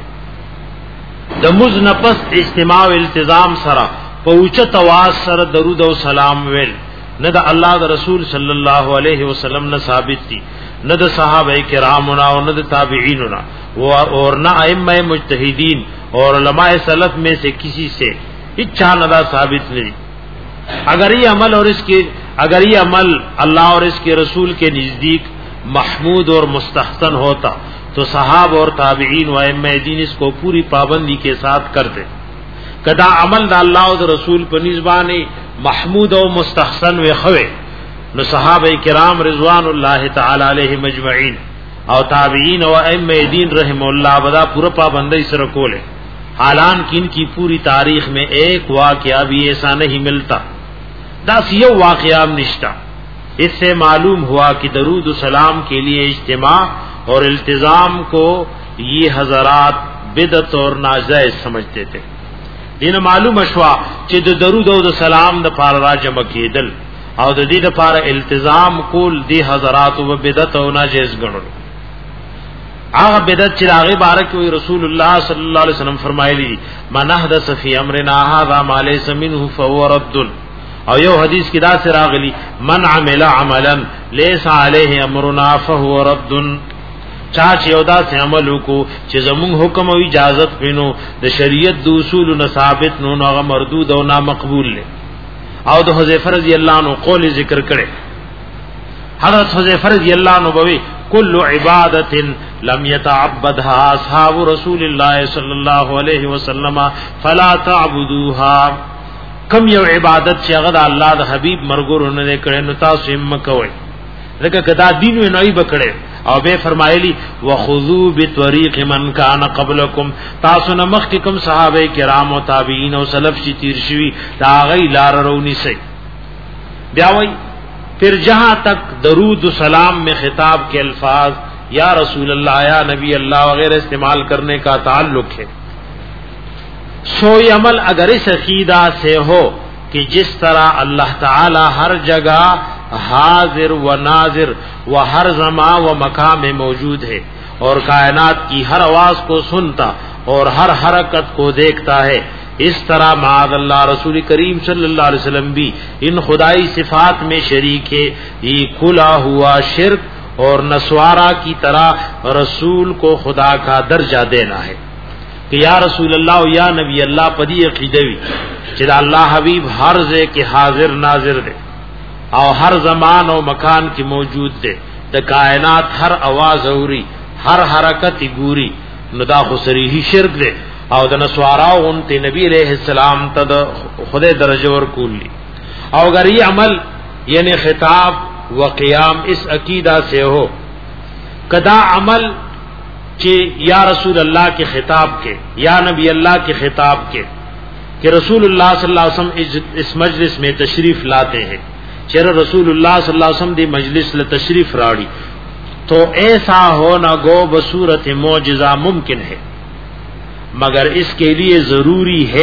दमुज नफस इज्तिमा व इल्तिजाम सरा पहुंचत आवाज सर दरूद व सलाम वेल न द अल्लाह द रसूल सल्लल्लाहु अलैहि वसल्लम न साबित थी, न द सहाबा किरामना और न द ताबीईनना और न अइम्मा मुज्तहिदीन और उलमाए सलफ में से किसी से इच्छा नदा साबित नहीं। अगर ये अमल और इसके अगर ये अमल अल्लाह और इसके रसूल के नजदीक महमूद और मुस्तहसन होता तो सहाब और ताबीईन व अइम्मा दीन इसको पूरी पाबंदी के साथ करते। कदा अमल दा अल्लाह और रसूल पर निज़बानी महमूद और मुस्तहसन व खवे न सहाबा किराम रिज़वानुल्लाह तआला अलैहिम अजमईन और ताबीईन व अइम्मा दीन रहमुल्लाह बदा पूरा पाबंदी से रखोले। हालांकि इनकी पूरी तारीख में एक वाक़या भी ऐसा नहीं मिलता। दस ये वाक़या निश्ता। इससे मालूम हुआ कि दरूद सलाम के लिए इज्तिमा और इल्तिजाम को ये हजरात बिदत और नाजायज समझते थे। दिन मालूम अशवा कि दरूद और सलाम द पार राजम केदल और द पार इल्तिजाम कुल दे हजरात व बिदत और नाजायज गणो। आग बिदत चिरागे बारक हुई रसूलुल्लाह सल्लल्लाहु अलैहि वसल्लम फरमाइली मन अहदस फी अमरिना हाज़ा मा लैसा मिन्हु फहुव रद्दुन। और यो हदीस की दास रागली मन अमिला अमलन लैसा अलैहि अमरुना फहुव रद्दुन। चाच योदा से अमल को चे जमुंग हुक्म और इजाजत पिनो द शरीयत द उसूल न साबित नो न मरदूद और ना मकबूल ले। और द हुज़ैफा रज़ी अल्लाह अन्हु कौल जिक्र करे। हज़रत हुज़ैफा रज़ी अल्लाह अन्हु बवे कुल्लु इबादतिन लम यतअब्बदहा असहाबु रसूलिल्लाह सल्लल्लाहु अलैहि वसल्लम फला तअबुदूहा। कम यो इबादत से अगर अल्लाह द हबीब मरगुर उन्होंने करे न तासु हिम्म कवे लेकिन कदा दीन में नहीं बकड़े। और बे फरमाइली वखुज़ू बित्वरीक़ मन कान क़ब्लकुम तासु नमख के कम सहाबे किराम व ताबीईन और सलफ ची तीरशवी तागई लार रौनी से ब्यावई। फिर जहां तक दरूद सलाम में खिताब के अल्फाज या रसूल अल्लाह या नबी अल्लाह वगैरह इस्तेमाल करने का ताल्लुक है, सोई अमल अगर इस अकीदा से हो कि जिस तरह अल्लाह ताला हर जगह हाजिर व नाजिर व हर जमा व मकाम में मौजूद है और कायनात की हर आवाज को सुनता और हर हरकत को देखता है, इस तरह माअल्लाह रसूल करीम सल्लल्लाहु अलैहि वसल्लम भी इन खुदाई सिफात में शरीक है। ये खुला हुआ शिर्क और नस्वारा की तरह रसूल को खुदा का दर्जा देना है कि या रसूल अल्लाह या नबी अल्लाह पदी अकीदवी चिदा अल्लाह हबीब हर जे के हाजिर नाजिर दे और हर जमान और मकान की मौजूद दे द कायनात हर आवाज औरी हर हरकत गुरी नुदा खुसरी ही शिर्क दे और द नस्वारा उन ते नबी अलैहिस्सलाम तद खुदे दर्जे और कूली। और अगर ये अमल यानी खिताब व क़ियाम इस अकीदा से हो कदा अमल कि या रसूल अल्लाह के खिताब के या नबी अल्लाह के खिताब के कि रसूलुल्लाह सल्लल्लाहु अलैहि वसल्लम इस मजलिस में तशरीफ लाते हैं चेर रसूलुल्लाह सल्लल्लाहु अलैहि वसल्लम दी मजलिस ल तशरीफ राड़ी तो ऐसा हो न गो बसूरत मौजिज़ा मुमकिन है, मगर इसके लिए जरूरी है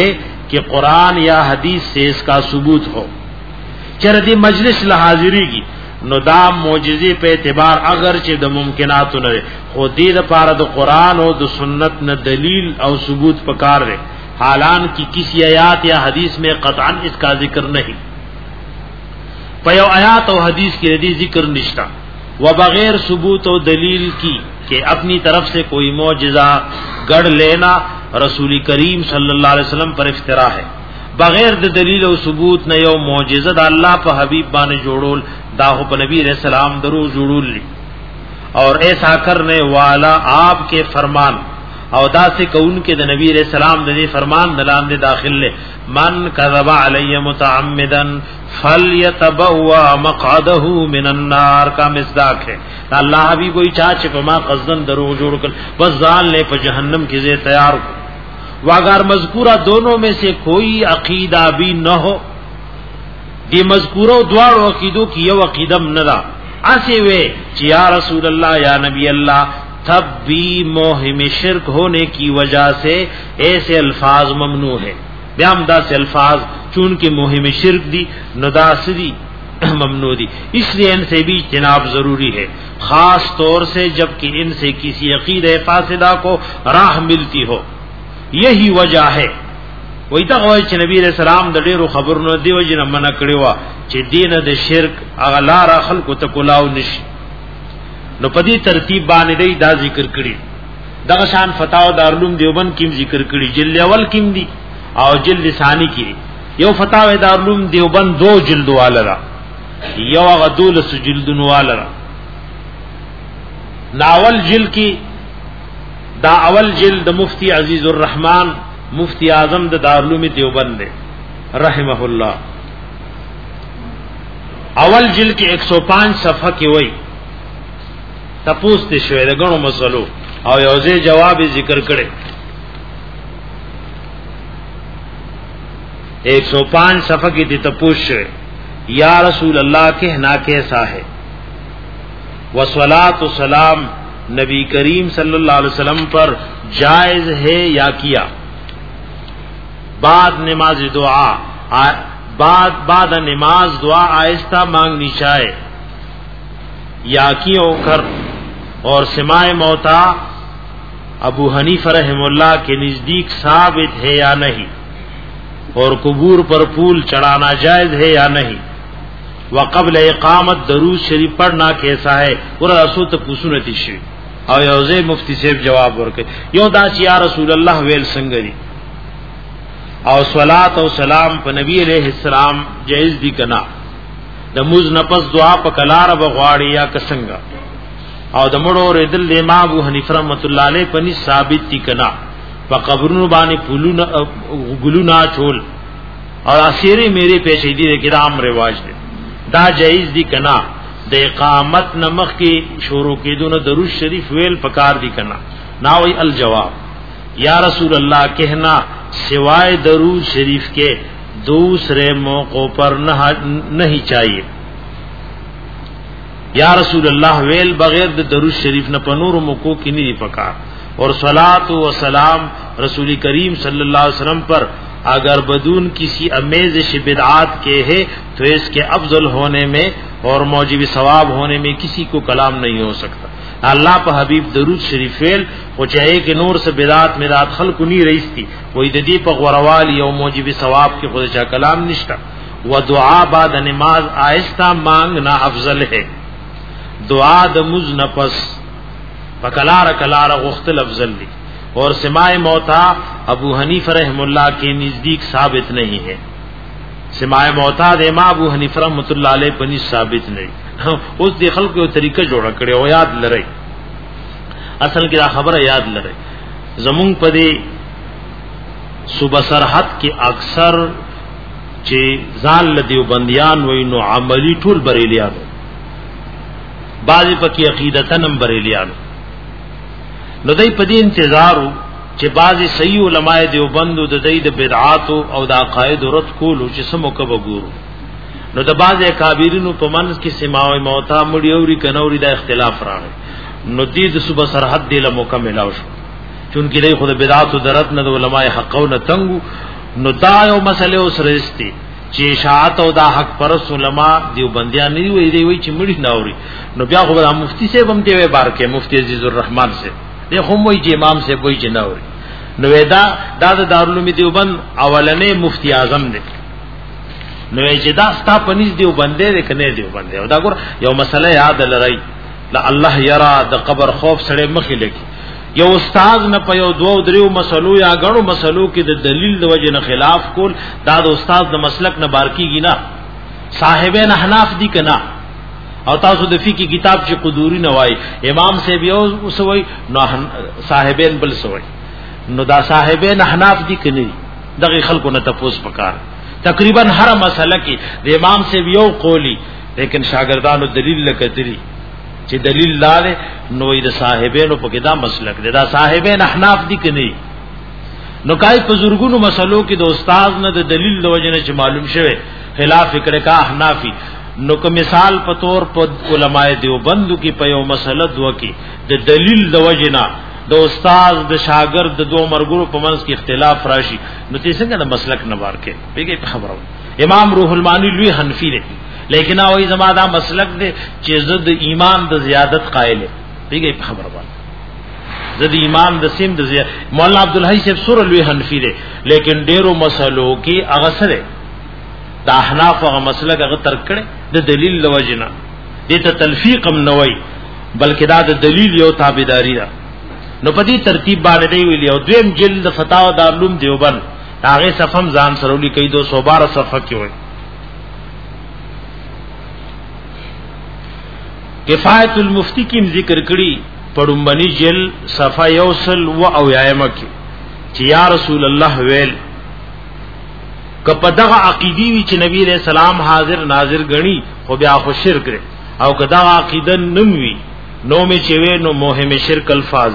کہ قرآن یا حدیث سے اس کا ثبوت ہو. چردی مجلس له حاضریږي نو دا معجزې په اعتبار اگر چې د ممکنات نه خو دې لپاره د قرآن او د سنت نه دلیل او ثبوت پکار دی. حالانکہ کسی آیات یا حدیث میں قطعا اس کا ذکر نہیں. پیو آیات او حدیث کی ردی ذکر نشتا و بغیر ثبوت و دلیل کی کہ اپنی طرف سے کوئی معجزہ گڑ لینا رسول کریم صلی اللہ علیہ وسلم پر افترا ہے. بغیر د دلیل او ثبوت نه یو معجزہ د الله په حبیب باندې جوړول دا هو په نبی رسول سلام درو جوړول اور ایسا کرنے والا آپ کے فرمان او دا سے کون کے د نبی علیہ السلام دے فرمان دلان دے داخل لے من کذب علی متعمدا فلیتبوا مقعده من النار کا مصداق ہے. اللہ حبیب کوئی چاچ پما قصدن درو جوڑ کر بس ځان لے په جہنم کی زے تیار کو. واگر مذکورہ دونوں میں سے کوئی عقیدہ بھی نہ ہو دی مذکورہ دوار عقیدوں کی یو عقیدم ندا ایسے وے کہ یا رسول اللہ یا نبی اللہ تب بھی موہم شرک ہونے کی وجہ سے ایسے الفاظ ممنوع ہے. بیامدہ سے الفاظ چونکہ موہم شرک دی نداسدی ممنوع دی اس لیے ان سے بھی اجتناب ضروری ہے خاص طور سے جبکہ ان سے کسی عقیدہ فاسدہ کو راہ ملتی ہو. یہی وجہ ہے وای دا وای چې نبی رسول الله د ډیرو خبرونو دی وجنه منع کړی و چې دین د شرک اغلار خلکو ته کولاو نشي. نو په دې ترتیب باندې دی دا ذکر کړی. دغه شان فتاوا دارالعلوم دیوبند کې ذکر کړی جلد اول کې دی او جلد ثانی کې. یو فتاوا دارالعلوم دیوبند دو جلد والا یو هغه دولس جلدونو والا ناول جلد کې دا اول جلد مفتی عزیز الرحمن مفتی اعظم د دارالعلوم دیوبند رحمه الله اول جلد کې ایک سو پانچ صفحه کې وای تپوس ته شوې د غنو مسلو او یو ځای جواب ذکر کړي. ایک سو پانچ صفحه کې د تپوس شوې یا رسول اللہ کہنا کیسا ہے والصلاۃ والسلام نبی کریم صلی اللہ علیہ وسلم پر جائز ہے یا کیا. بعد نماز دعا بعد بعد نماز دعا آہستہ مانگنی چاہے یا کیوں کر. اور سماع موتا ابو حنیفہ رحم اللہ کے نزدیک ثابت ہے یا نہیں. اور قبور پر پھول چڑھانا جائز ہے یا نہیں. وقبل اقامت درود شریف پڑھنا کیسا ہے اور رسول ته پوښتنه دي شي او یوځه مفتی صاحب جواب ورکړي یو دا چې یا رسول الله ویل څنګه دي او صلوات او سلام په نبی علیہ السلام جائز دي کنا. د موز نفس دعا په کلار بغواړي یا کسنګا او د مړو ردل امام ابو حنیفه رحمۃ اللہ علیہ پني ثابت دي کنا. په قبرونو باندې پولونه غلونا چول اور اسیری میری پیشیدی د کرام رواج دي دا جائز دي کنا. د اقامت نمخ کی شروع کی دون درود شریف ویل پکار دی کنا. ناوی الجواب یا رسول اللہ کہنا سوائے درود شریف کے دوسرے موقعوں پر نہیں چاہیے. یا رسول اللہ ویل بغیر د درود شریف نہ پنور موقعوں کی نہیں پکار. اور صلاۃ و سلام رسول کریم صلی اللہ علیہ وسلم پر اگر بدون کسی امیزش بدعات کے ہے تو اس کے افضل ہونے میں اور موجب ثواب ہونے میں کسی کو کلام نہیں ہو سکتا. اللہ پر حبیب درود شریف فعل وہ چاہے کہ نور سے بدعات میں رات خلق نہیں رئیس تھی وہی ددی پر غروالی اور موجب ثواب کے خود چاہ کلام نشتا. وہ دعا بعد نماز آہستہ مانگنا افضل ہے. دعا د مز نفس پکلار کلار غختل افضل دی. اور سماع موتا ابو حنیفہ رحم اللہ کے نزدیک ثابت نہیں ہے. سماع موتا د امام ابو حنیفہ رحمۃ اللہ علیہ پنی ثابت نہیں. اس دی خلق کو طریقہ جوړه کړي او یاد لري اصل کی خبره یاد لري زمون پدی صوبہ سرحد کې اکثر چې ځان لدیو بندیان وینو عملی ټول بریلیانو بعضی پکې عقیدتن بریلیانو نو دای په دې انتظارو چې بعضی صحیح علماء دیوبندو د دې د بدعات او د عقاید رد کولو چې سمو کبه ګورو نو د بعضی کابیرینو په منځ کې سماوي موتا مړی اوري کنوري د اختلاف راغی نو دې د صبح سرحد دی له مکمل او شو چونکې دې خود بدعات او درت نه د علماء حقونه تنګو نو دا یو مسله اوس رستی چې اشاعت او دا حق پرست علماء دیوبندیان نه وی دی وی چې مړی ناوري نو بیا خو د مفتی صاحب هم دی بار کې مفتی عزیز الرحمن سے دی خو وی چې امام سے وی چې ناوري نو دا دا د دارالعلوم دیوبند اولنې مفتی اعظم دی نو چې دا ستا پنځ دیوبندې دی کنه دیوبندې او دا ګور یو مسله یاد لرئ لا الله یرا د قبر خوف سره مخې لکی یو استاد نه په یو دوه دریو مسلو یا غړو مسلو کې د دلیل د وجه نه خلاف کول دا د استاد د مسلک نه بار کیږي نه صاحبین احناف دي کنا او تاسو د فقہی کتاب چې قدوری نه وای امام سے بیا وسوي نو صاحبین بل سوي نو دا صاحبین احناف دي کني دغه خلکو نه تفوس پکار تقریبا هر مسله کې د امام سے بیا قولی لیکن شاګردانو دلیل لکتري چې دلیل لاره نو د صاحبینو په کې دا مسلک دی دا صاحبین احناف دي کني نو کای بزرګونو مسلو کې د استاد نه د دلیل د وجه نه چې معلوم شوه خلاف فکر کا احنافي نو که مثال په تور په علماء دیوبند کې په یو مسله دوه کې د دلیل د وجه نه د استاد د شاګرد د دوه مرګرو په منځ کې اختلاف راشي نو تاسو څنګه د مسلک نه بار کې پیګه خبرو امام روح المانی لوی حنفی دی لیکن اوی زما دا مسلک دے چې زد ایمان د زیادت قائل پیږي په خبره باندې زد ایمان د سیم د زیادت مولانا عبدالحی صاحب سور لوی حنفی دے لیکن ډیرو مسلو کې هغه سره د احناف هغه مسلک هغه ترک کړي د دلیل لوجنا دې ته تلفیق هم نه وای بلکې دا د دلیل یو تابعداري ده نو په دې ترتیب باندې دی ویلی او دویم جلد فتاوا دارالعلوم دیوبند هغه صفم ځان سره لیکي دو سو بارہ صفحه کې وای کفایت المفتی کی ذکر کړي پړمبني جل صفه یوصل و او یایمه کې چې یا رسول الله ویل کپه دغه عقیدی وی چې نبی رسول سلام حاضر ناظر غني خو بیا خو شرک لري او کدا عقیده نموي نو می چوي نو موهم شرک الفاظ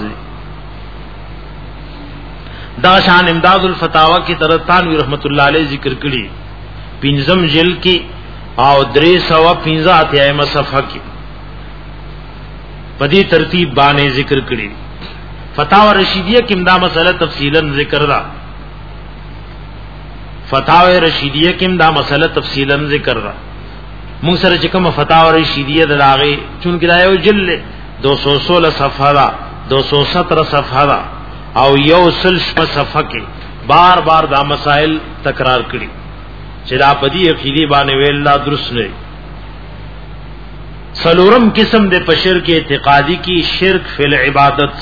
دا شان امداد الفتاوا کی طرف تانوی رحمت الله علیه ذکر کړي پنځم جل کې او درې سو پنځه اتیایمه صفحه کې پدی ترتیب باندې ذکر کړي فتاوا رشیدیہ کې دا مسله تفصیلا ذکر دا فتاوا رشیدیہ کې دا مسله تفصیلا ذکر دا موږ سره چې کوم فتاوا رشیدیہ دراغه چون کې دا یو جل دو سو سولہ صفحه دا دو سو سترہ صفحه دا او یو سلش په صفحه کې بار بار دا مسائل تکرار کړي چې دا پدی عقیدی باندې ویل لا درست نه سلورم قسم دے پشر کے اعتقادی کی شرک فی العبادت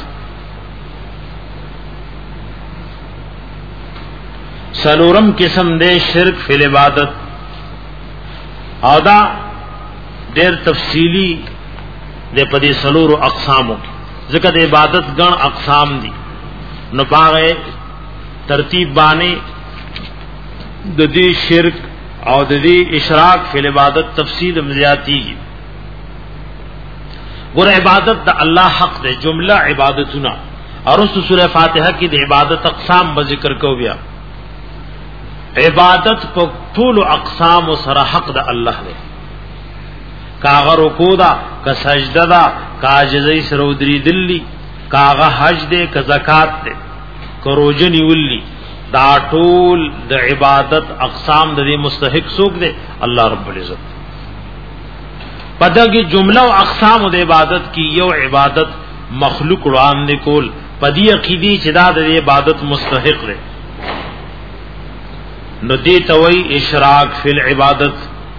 سلورم قسم دے شرک فی العبادت او دا دیر تفصیلی دے پدی سلور اقساموں کی ذکر دے عبادت گن اقسام دی نو پاغے ترتیب بانے دی شرک او دی اشراک فی العبادت تفصیل مزیاتی کی ور عبادت دا اللہ حق دے جملہ عبادتنا اور اس سورہ فاتحہ کی دے عبادت اقسام با ذکر کو بیا عبادت پا طول اقسام و سر حق دا اللہ دے کاغا رکو دا کا سجدہ دا کا عجزی سرودری دلی کاغا حج دے کا زکاة دے کا روجنی ولی دا طول دا عبادت اقسام دا دے مستحق سوک دے اللہ رب العزت پدغه جمله او اقسام د عبادت کی یو عبادت مخلوق روان نکول پدی عقیدی چې دا د عبادت مستحق دی نو دی توي اشراک فی العبادت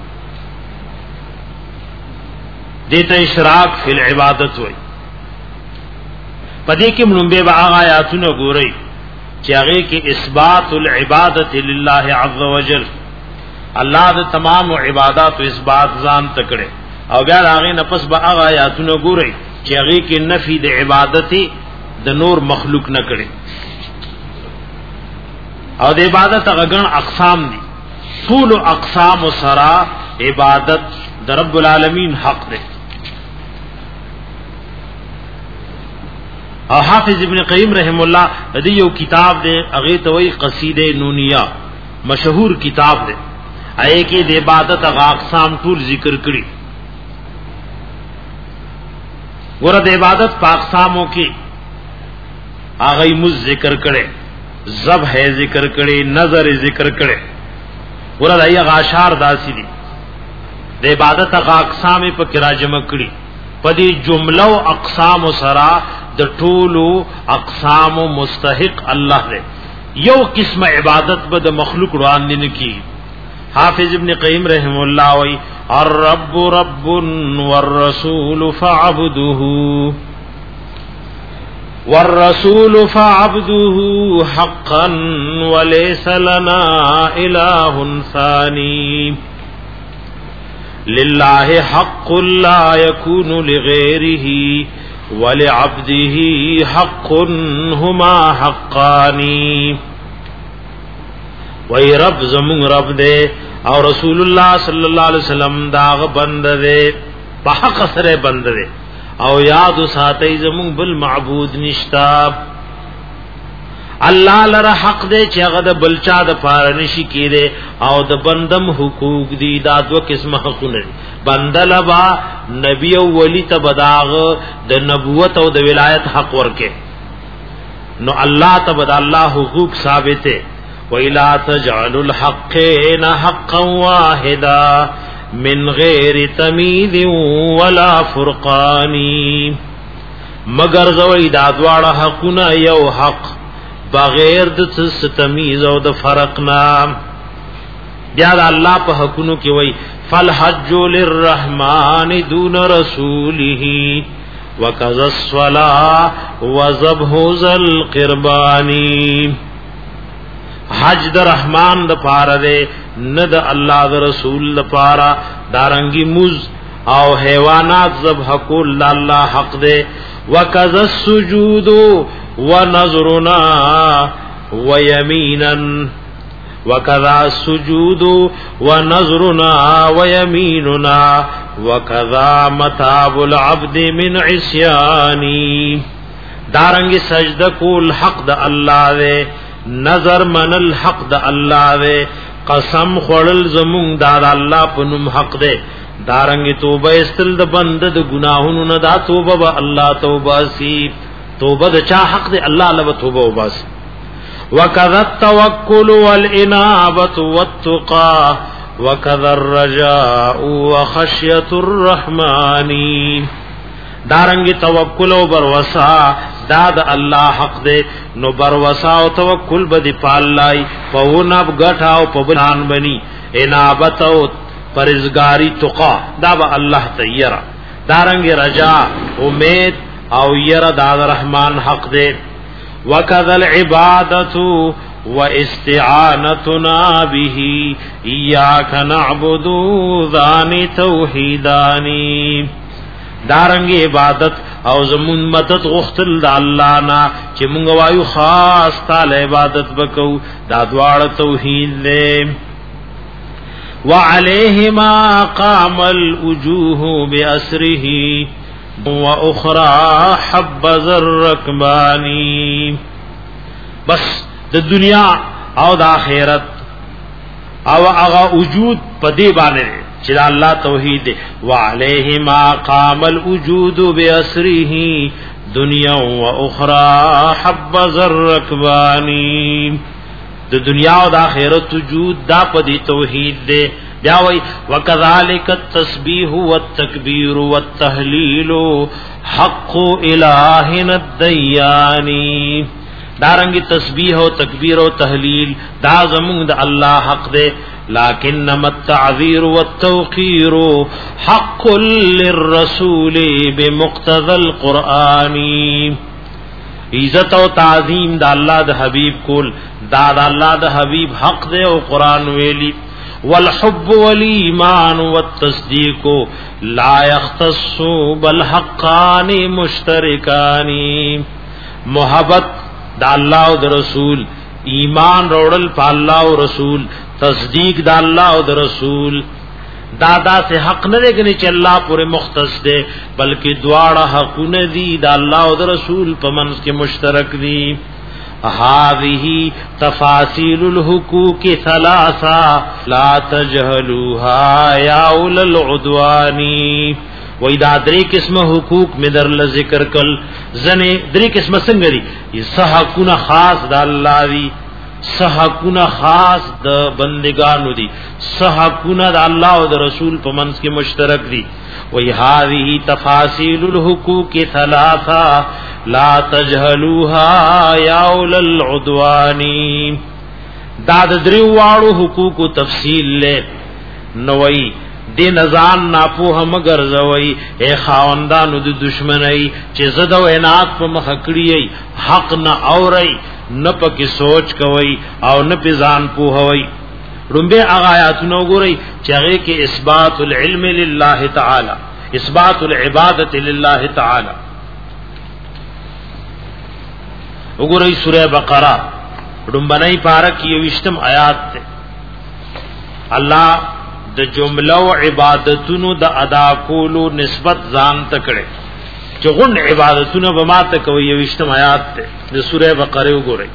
دیتا اشراک فی العبادت وای پدې کې ملمبه باغ آیاتونه ګورئ چې هغه کې اثبات العبادت لله عز وجل الله د تمام عبادت او اثبات ځان تکړه او بیا هغه نفس باغ آیاتونه ګورئ چې هغه کې نفي د عبادت د نور مخلوق نه کړي او د عبادت هغه اقسام دي ټول اقسام سرا عبادت د رب العالمین حق ده. او حافظ ابن قیم رحم الله د یو کتاب ده هغه ته وی قصیده نونیہ مشهور کتاب ده آئے کې د عبادت هغه اقسام ټول ذکر کړي. ګوره د عبادت په اقسامو کې هغه مز ذکر کړي ذبح ذکر کړي نظر ذکر کړي ورته ایغه اشعار داسي دي د عبادت هغه اقسام په کرا جمع کړي په دې جمله او اقسام سره د ټولو اقسام مستحق الله دی یو قسم عبادت به د مخلوق وړاندې نه کی حافظ ابن قیم رحم الله وی الرب رب والرسول فعبده والرسول فعبده حقا وليس لنا اله ثاني لله حق لا يكون لغيره ولعبده حق هما حقان وی رب زمون رب دے او رسول اللہ صلی اللہ علیہ وسلم داغ بند دے بحق سر بند دے او یاد ساتی زمون بالمعبود نشتا اللہ لرا حق دے چی اغد بلچا دا پارنشی کی دے او دا بندم حقوق دی دا دو قسم حقون دی بندلبا نبی او ولی تبداغ دا نبوت او دا ولایت حق ورکے نو اللہ تبدا اللہ حقوق ثابتے وَإِلَا تَجْعَلُ الْحَقِّينَ حَقًّا وَاحِدًا مِنْ غَيْرِ تَمِيذٍ وَلَا فُرْقَانٍ مگر زوی دا دواړه حقونه یو حق بغیر د تمیز او د فرق نام بیا د الله په حقونو کې وای فالحج للرحمن دون رسوله وكذا الصلاه وذبح ذل قربان حج د رحمان د پاره ده نه د الله د رسول د پاره دارنګي مز او حیوانات ذبح کول الله حق ده وكذا السجود ونظرنا ويمينا وكذا السجود ونظرنا ويميننا وكذا متاب العبد من عصياني دارنګي سجده کول حق د الله ده نظر من الحق د الله ده قسم خړل زمون د الله په نوم حق ده دارنګي توبه استل د بند د ګناهونو نه دا توبه به الله توبه سي توبه د چا حق ده الله له توبه وباس وکذا التوکل والانابه والتقى وکذا الرجاء وخشيه الرحمن دارنګي توکل او بروسا دا د الله حق ده نو بروسا او توکل بدی پالای پهونب غټا او پبان بني انابت او پرزګاری تقا دا به الله تیرا دارنګي رجا امید او یرا د رحمان حق ده وکذا العبادت واستعانتنا به اياك نعبد ذان توحیدانی دارنګي عبادت او زمون مدد غختل د الله نا چې مونږ وایو خاص تعالی عبادت وکاو دا دواړه توحید دې وعليهما قام الوجوه بأسره واخرى حبذ الركباني بس د دنیا او د آخرت او هغه وجود په دې باندې چې الله توحید وعليهما قام الوجود بأسره دنیا و اخرى حبذ الركباني د دنیا او د آخرت وجود دا په دې توحید دې بیا وای وکذالک التسبیح والتکبیر والتهلیل حق الہنا الدیانی دارنګي تسبیح او تکبیر او تهلیل دا زمون د الله حق دے لکنما التعذير والتوقير حق للرسول بمقتضى القرآن عزت او تعظیم د الله د حبیب کول دا د الله د حبیب حق دے او قرآن ویلی والحب والایمان والتصدیق لا يختص بل حقان مشترکان محبت دا الله او د رسول ایمان روړل په الله او رسول تصدیق دا الله او د رسول دادا سے حق نه لګنی چې الله پورې مختص دی بلکې دواړه حقونه دي دا الله او د رسول په منځ کې مشترک دي هذه تفاصيل الحقوق ثلاثه لا تجهلوها يا اولل العدوان وای دا درې قسمه حقوق می در ذکر کل زنه درې قسمه څنګه دي یسه حقونه خاص د الله دی صحقونه خاص د بندگانو دي صحقونه د الله او د رسول په منځ کې مشترک دي وای هذه تفاصيل الحقوق ثلاثه لا تجهلوها یا اول العدوان دا د دریوالو حقوق تفصیل له نوئی دی نزان ناپوه مگر زوئی اے خاوندانو د دشمنی چې زده و انات په مخکړی حق نه اوري نه پکې سوچ کوي او نه په ځان پوهوي رمبه هغه آیاتونو ګوري چې هغه کې اثبات العلم لله تعالی اثبات العبادت لله تعالی وګورئ سوره بقره رمبنای پارک یو وشتم آیات ته الله د جمله او عبادتونو د ادا کولو نسبت ځان تکړه چې غون عبادتونو به ما ته کوي یو وشتم آیات ته د سوره بقره وګورئ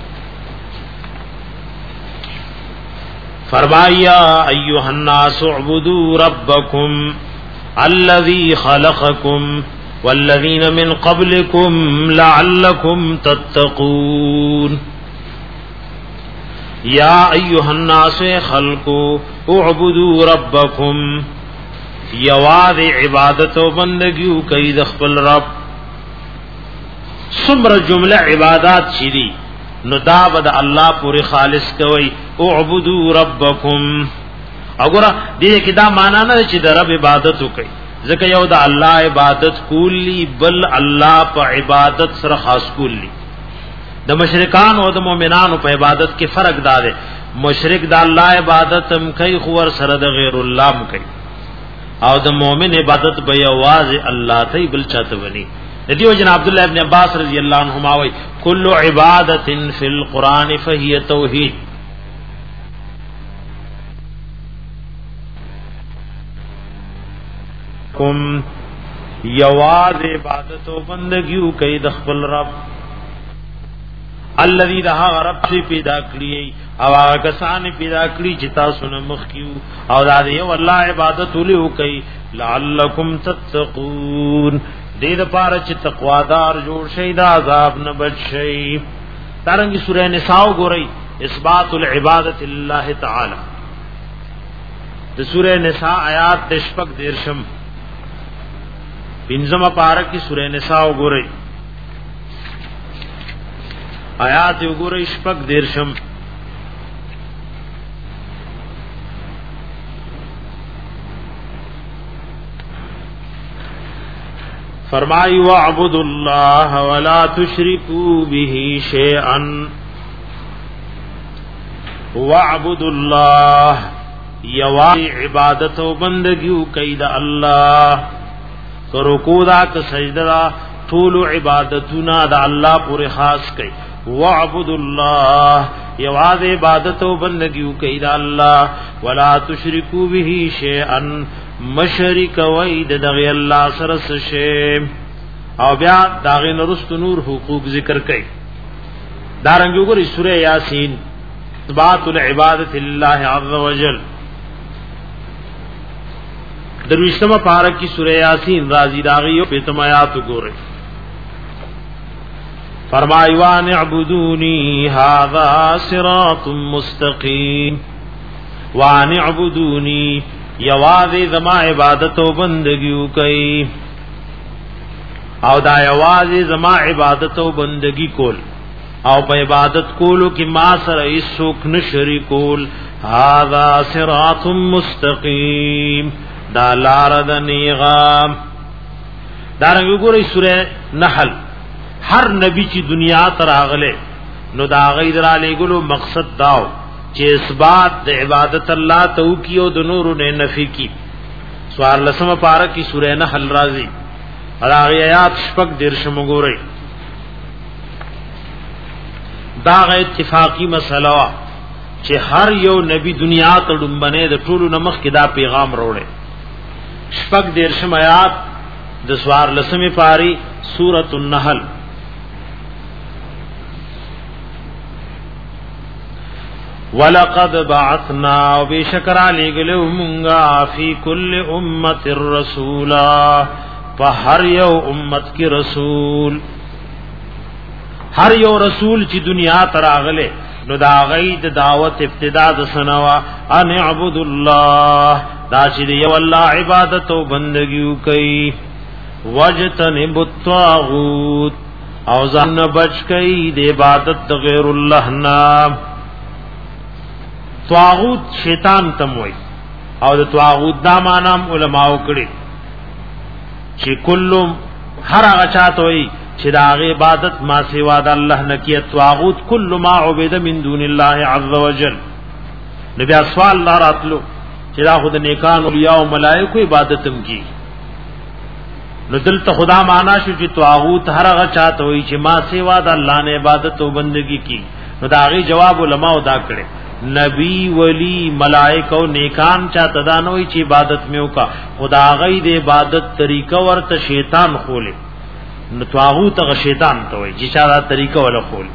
فرمایا ایها الناس اعبدوا ربکم الذي خلقکم والذین من قبلکم لعلکم تتقون یا ایها الناس خلقوا اعبدوا ربکم یواد عبادت و بندگیو کئی د خپل رب سمر جمله عبادات شری نو دا بد الله پوری خالص کوي اعبدوا ربکم وګوره دې کې دا معنا نه چې د رب عبادت وکي ځکه یو د الله عبادت کولی بل الله په عبادت سره خاص کولی د مشرکان او د مؤمنانو په عبادت کې فرق دا دی مشرک د الله عبادت هم کوي خو ور سره د غیر الله هم کوي او د مؤمن عبادت به یوازې الله ته بل چاته ونی دیو جن عبد الله ابن عباس رضی الله عنهما وی کل عبادت فی القران فهي توحید کوم یواز عبادت او بندگیو کوي د خپل رب الذي ده رب چې پیدا کړی او هغه کسان پیدا کړی چې تاسو نه مخ کیو او دا دی والله عبادت ولې کوي لعلکم تتقون دې لپاره چې تقوا دار جوړ شي دا عذاب نه بچ شي ترنګ سورہ نساء ګورئ اثبات العبادت لله تعالی د سورہ نساء آیات د شپږ دیرشم پنځمه پارک کی سورہ نساء ګورئ آیات وګورئ شپږ دیرشم فرمائی وَاعْبُدُوا اللَّهَ وَلَا تُشْرِكُوا بِهِ شَيْئًا وَاعْبُدُوا اللَّهَ یوازې عبادت او بندگیو کوي د الله کرو کو دا ک سجده دا ټول عبادتونه د الله پورې خاص کوي وَاعْبُدُوا اللَّهَ یوازې عبادت او بندگیو کوي د الله ولا تشركوا به شيئا مشرک وید دغه الله سره شه او بیا داغه نرست نور حقوق ذکر کړي دارنګ وګورئ سورہ یاسین اثبات العبادت لله عز وجل درویشتمه پارک کی سورہ یاسین راضی داغه یو پیتم آیات وګورئ فرمایي وان اعبدونی هذا صراط مستقیم وان اعبدونی یوازې زما عبادت او بندگیو کوي او دا یوازې زما عبادت او بندگی کول او په عبادت کولو کې ما سره هیڅوک نه شریکول هاذا صراط مستقیم دا لار د نیغام دا رنګ وګورئ سورہ نحل هر نبی چې دنیا ته راغله نو دا غیر علی ګلو مقصد داو چې اثبات د عبادت الله تو کیو د نور نه نفی کی سوال لسم پارا کی سورہ نحل رازی راغی آیات شپږ درشم وګورئ دا غ اتفاقی مسله وا چې هر یو نبی دنیا ته ډومبنه د ټولو نمخ کې دا پیغام وروړي شپږ درشم آیات د سوال لسم پاری سورۃ النحل ولقد بعثنا وبشکر علی گلو منگا فی کل امت الرسولا په هر یو امت کی رسول هر یو رسول چې دنیا تراغله نو دا غید دعوت ابتدا د سنوا ان اعبد الله دا چې یو الله عبادت او بندګي کوي وجتنب الطاغوت او ځان بچ کوي د عبادت غیر الله نام طاغوت شیطان تم وای او د طاغوت دا معنی علماء کړي چې کلم هر هغه چاته وای چې دا عبادت ما سوا د الله نه کیه طاغوت کل ما عبد من دون الله عز وجل نبی سوال دار اتلو چې دا خود نیکان اولیاء او ملائکه عبادتم کی نو دلته خدا معنا شو چې طاغوت هر هغه چاته وای چې ما سوا د الله نه عبادت او بندگی کی نو دا غي جواب علماء ادا کړي نبی ولی ملائکه او نیکان چا تدانوي چې عبادت میو کا خدا غي د عبادت طریقہ ورته شیطان خوله نو طاغوت غ شیطان ته وي چې چا دا طریقہ ولا خول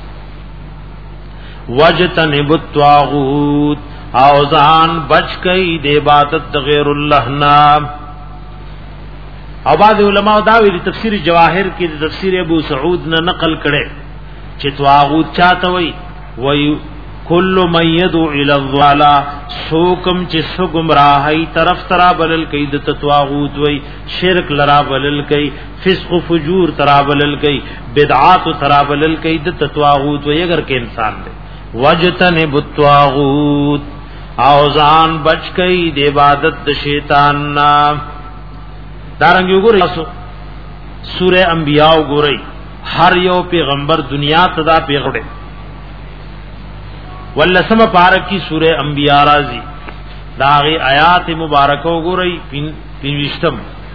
وجتنب الطاغوت او ځان بچ کئ د عبادت غیر الله نام او بعض علماء دا ویلي تفسیر جواهر کې د تفسیر ابو سعود نه نقل کړي چې طاغوت چاته وي وي کل من يدعو الى الضلال سوکم چې سو گمراهی طرف ترا بلل کئ د طاغوت وای شرک لرا بلل کئ فسق و فجور ترا بلل کئ بدعات ترا بلل کئ د طاغوت وای اگر کې انسان دے وجتنب الطاغوت او ځان بچ کئ د عبادت د شیطان نا دارنګ وګورئ سورہ انبیاء وګورئ هر یو پیغمبر دنیا تدا پیغړې ولسم پارک کی سورہ انبیاء رازی داغی آیات مبارکہ گورئی پینوشتم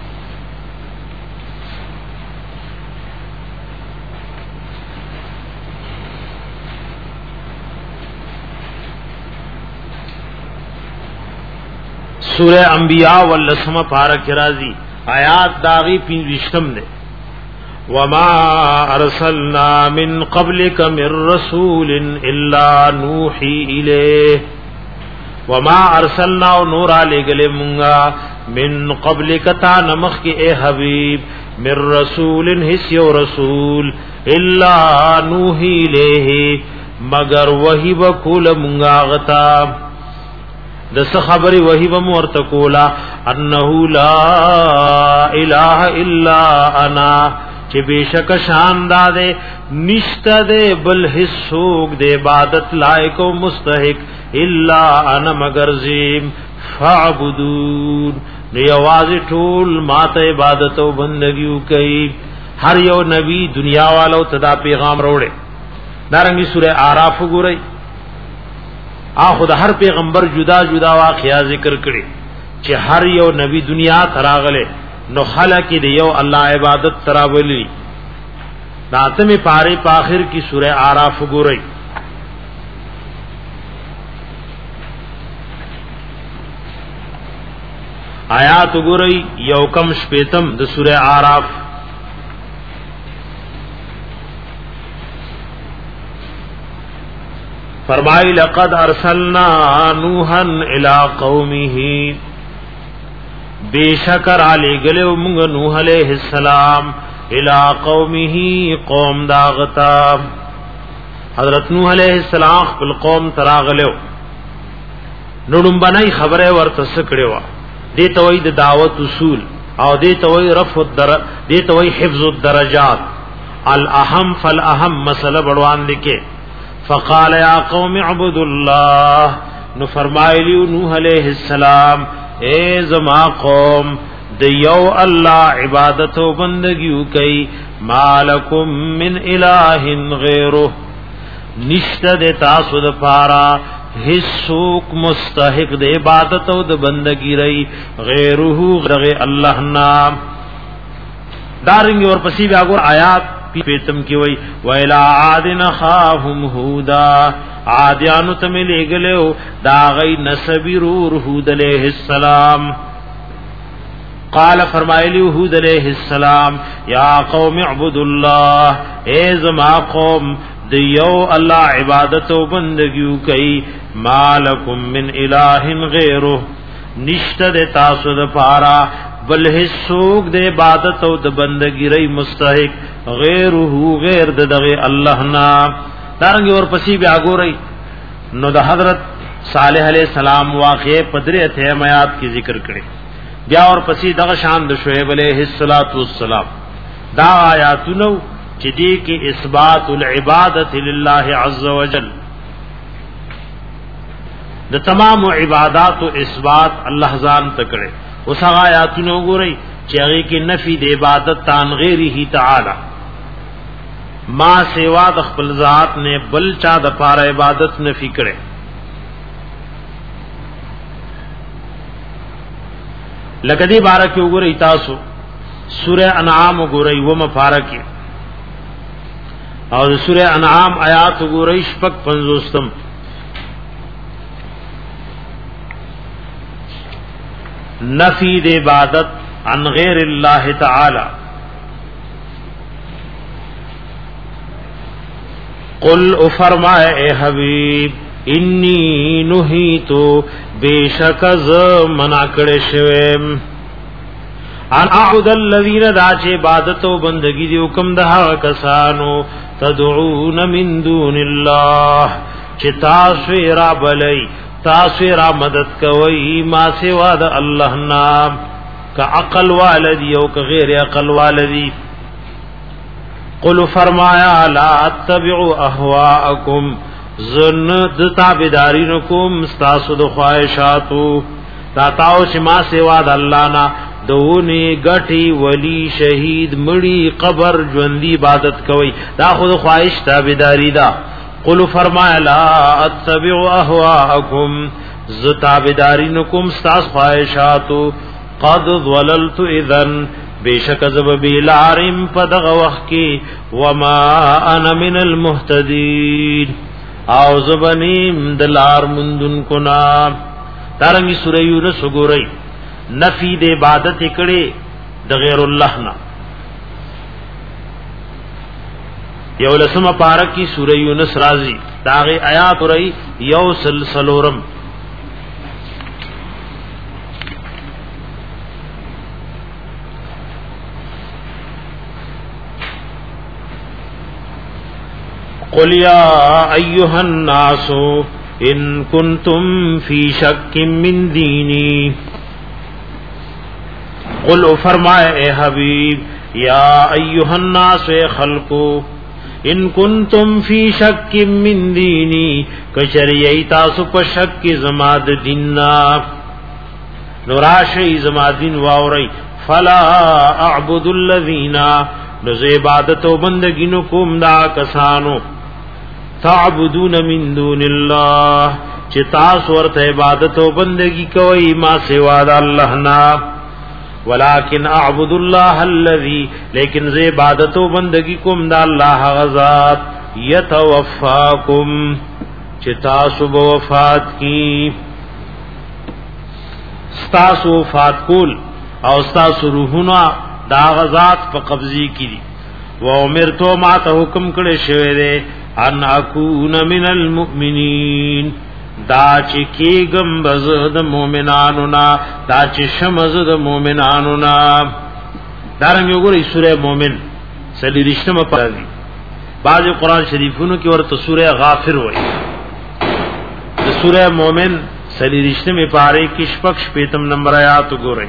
سورہ انبیاء ولسم پارک رازی آیات داغی پینوشتم دے وما ارسلنا من قبلك من رسول الا نوحي اليه وما ارسلنا نور علیہ منگا من قبلك تا نمخ کے اے حبیب من رسول حسیو رسول الا نوحي اليه مگر وحی بکول منگا غتا دس خبری وحی بمورت کولا انه لا الہ الا انا چې بشک شان دادے نشته دے بل حسوک دے عبادت لائق و مستحق الا انا مگر زیم فعبدون نی آواز ټول ماته عبادت او بندگی کوي هر یو نبی دنیا والو تدا پیغام وروړي دارنګي سورہ اعراف ګورئ اخو د هر پیغمبر جدا جدا واقعیا ذکر کړي چې هر یو نبی دنیا تراغله نو خلق دی یو الله عبادت تراولی داتمی پاره په اخر کی سورہ اعراف ګورئ آیات ګورئ یو کم شپیتم د سورہ اعراف فرمای لقد ارسلنا نوحا الى قومه بیشکر علی گلو منگ نوح علیہ السلام الى قومه قوم داغتا حضرت نوح علیہ السلام خپل قوم تراغلو نړم بنای خبره ورته سکړوا دې توي د دعوت اصول او دې توي رفع الدر دې توي حفظ الدرجات الاهم فالاهم مسله بڑوان دکې فقال یا قوم اعبدوا الله نو فرمایلی نوح علیہ السلام اے زما قوم دیو اللہ عبادت و بندگیو کئی مالکم من الہ غیرو نشت دے تاسو د پارا حسوک مستحق دے عبادت و د بندگی رئی غیرو غیر اللہ نام دارنگی اور پسی بیاگور آیات پیتم کی وئی وَإِلَىٰ عَادٍ أَخَاهُمْ هُودًا عادیانو تم لے گلے دا غی نسبی رور ہود علیہ السلام قال فرمائلی ہود علیہ السلام یا قوم اعبدوا اللہ اے زما قوم د یو الله عبادت او بندګیو کوي مالکم من الہ غیره نشته د تاسو د پارا بل هیڅوک د عبادت او د بندګی ری مستحق غیره غیر د دغه الله نا دارنګ اور پسی بیا ګورئ نو د حضرت صالح علیہ السلام واقعه پدری ته میات کی ذکر کړي بیا اور پسی دغه شان د شعیب علیہ السلام دا آیاتونو چې دې کې اثبات العبادت لله عز وجل د تمام عبادت او اثبات الله ځان تکړه اوس هغه آیاتونو ګورئ چې هغه کې نفي د عبادت تان غیره تعالی ما سوا د خپل ذات نے بل چا د پاره عبادت نفي کړي لکه دې بارکه وګورئ تاسو سورہ انعام وګورئ و مفارقه او سورہ انعام آیات وګورئ شپږ پنځوستم نفی د عبادت عن غیر الله تعالی قل او فرمائے اے حبیب انی نہیتو بیشک ز منع کړه شوم ان اعبد الذین داچ عبادت او بندگی دی حکم ده کسانو تدعون من دون الله چې تاسو را بلای تاسو را مدد کوي ما سوا د الله نام کا عقل والدی او کا غیر عقل والدی قل فرمایا لا اتبعوا اهواءکم زن د تابعدارینکم استاسو د خواہشاتو تا تاو چې ما سوا د الله نا دونی گٹی ولی شہید مڑی قبر جوندی عبادت کوي دا خود خواہش تابعداری دا قل فرمایا لا اتبع اهواءکم ز تابعدارینکم استاس خواہشاتو قد ضللت اذن بیشک زب بیلارم پدغ وقت کی وما انا من المهتدین او زبنیم دلار مندن کنا دارنگی سورہ یونس گورئی نفی د عبادت کړي د غیر الله نه یو لسمه پارکی سورہ یونس رازی داغه آیات رہی یو سلسلورم قل یا ایها الناس ان کنتم فی شک من دینی قل فرمائے اے حبیب یا ایها الناس خلقو ان کنتم فی شک من دینی کشریئی تاسو په شک کی زماد دیننا نوراشی زماد دین واوری فلا اعبد الذین نز عبادت و بندگی نکوم دا کسانو تعبدون من دون اللہ چی تاسو ورت عبادت و بندگی کوئی ما سوا دا اللہ نا ولكن اعبد الله الذي لیکن ز عبادت و بندگی کوم دا الله غزاد يتوفاکم چتا سو وفات کی ستاسو وفات کول او ستاسو روحنا دا غزاد په قبضی کی دي و امرتو ما ته حکم کړي شوی دی ان اكون من المؤمنین دا چې کېګم بزد مؤمنانو نا دا چې شمزد مؤمنانو نا دارنګ وګورئ سورہ مومن سلی رښتما پرځي بعض قرآن شریفونو کې ورته سورہ غافر وایي د سورہ مومن سلی رښتمه پاره کې شپږ شپږم نمبر آیات وګورئ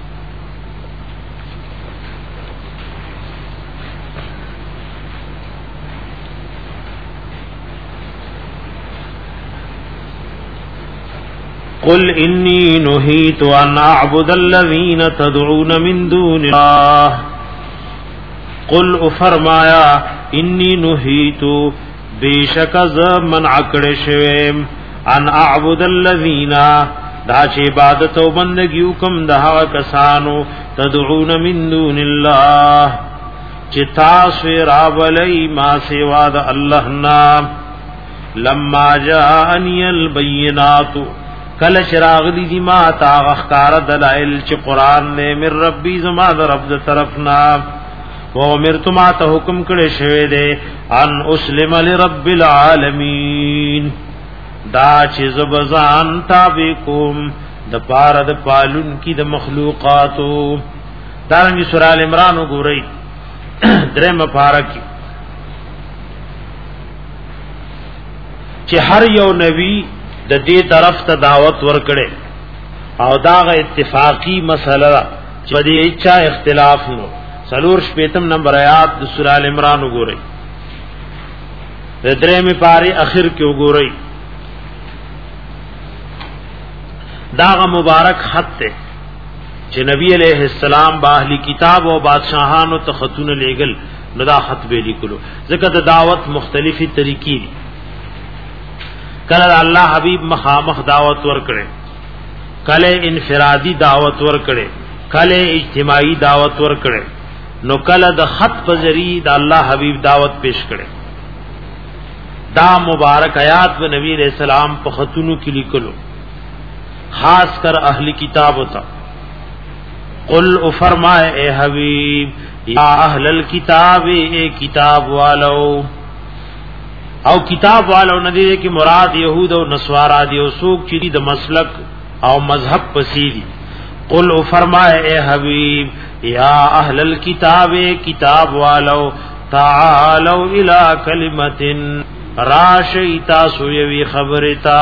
قل انی نهیت ان اعبد الذین تدعون من دون الله قل فرمایا انی نهیت بیشک ز منع کړه شوم ان اعبد الذین دا چې عبادت او بندګي حکم ده کسانو تدعون من دون الله چې تاسو را ولای ما سوا د الله نام لما جاءنی البینات کل شراغ دی ما تا غخکار دلائل چی قرآن نے من ربی زما در رب در طرفنا و امرت ما ته حکم کړي شوی دی ان اسلم لرب العالمین دا چې زبزان تابع کوم د پاره د پالون کی د مخلوقاتو. دارنګه سورہ ال عمران وګورئ درېمه پاره کې چې هر یو نبی د دې طرف ته دعوت ورکړي او داغه اتفاقی مسله چې په دې اچا اختلاف نو. سلور شپیتم نمبر آیات د سورہ ال عمران وګورئ د درېمه پاره اخر کې وګورئ داغه مبارک خط ته چې نبی علیہ السلام با اهلی کتاب او بادشاہانو ته خطونه لېګل نو دا خط به لیکلو ځکه د دعوت مختلفي طریقې دي. کله الله حبیب مخامخ دعوت ورکړي کله انفرادی دعوت ورکړي کله اجتماعي دعوت ورکړي نو کله د خط په ذریعہ د الله حبیب دعوت پیش کړي. دا مبارک آیات و نبی علیہ السلام په خطونو کې لیکلو خاص کر اهلی کتاب ہوتا. قل او فرمائے اے حبیب یا اہل الکتاب اے کتاب والو او کتاب والو ندی کی مراد یہود او نصارا دی او سوق چی د مسلک او مذہب پسیدی. قل او فرمائے اے حبیب یا اہل الکتاب اے کتاب والو تعالوا الی کلمۃ راشیتا سویوی خبرتا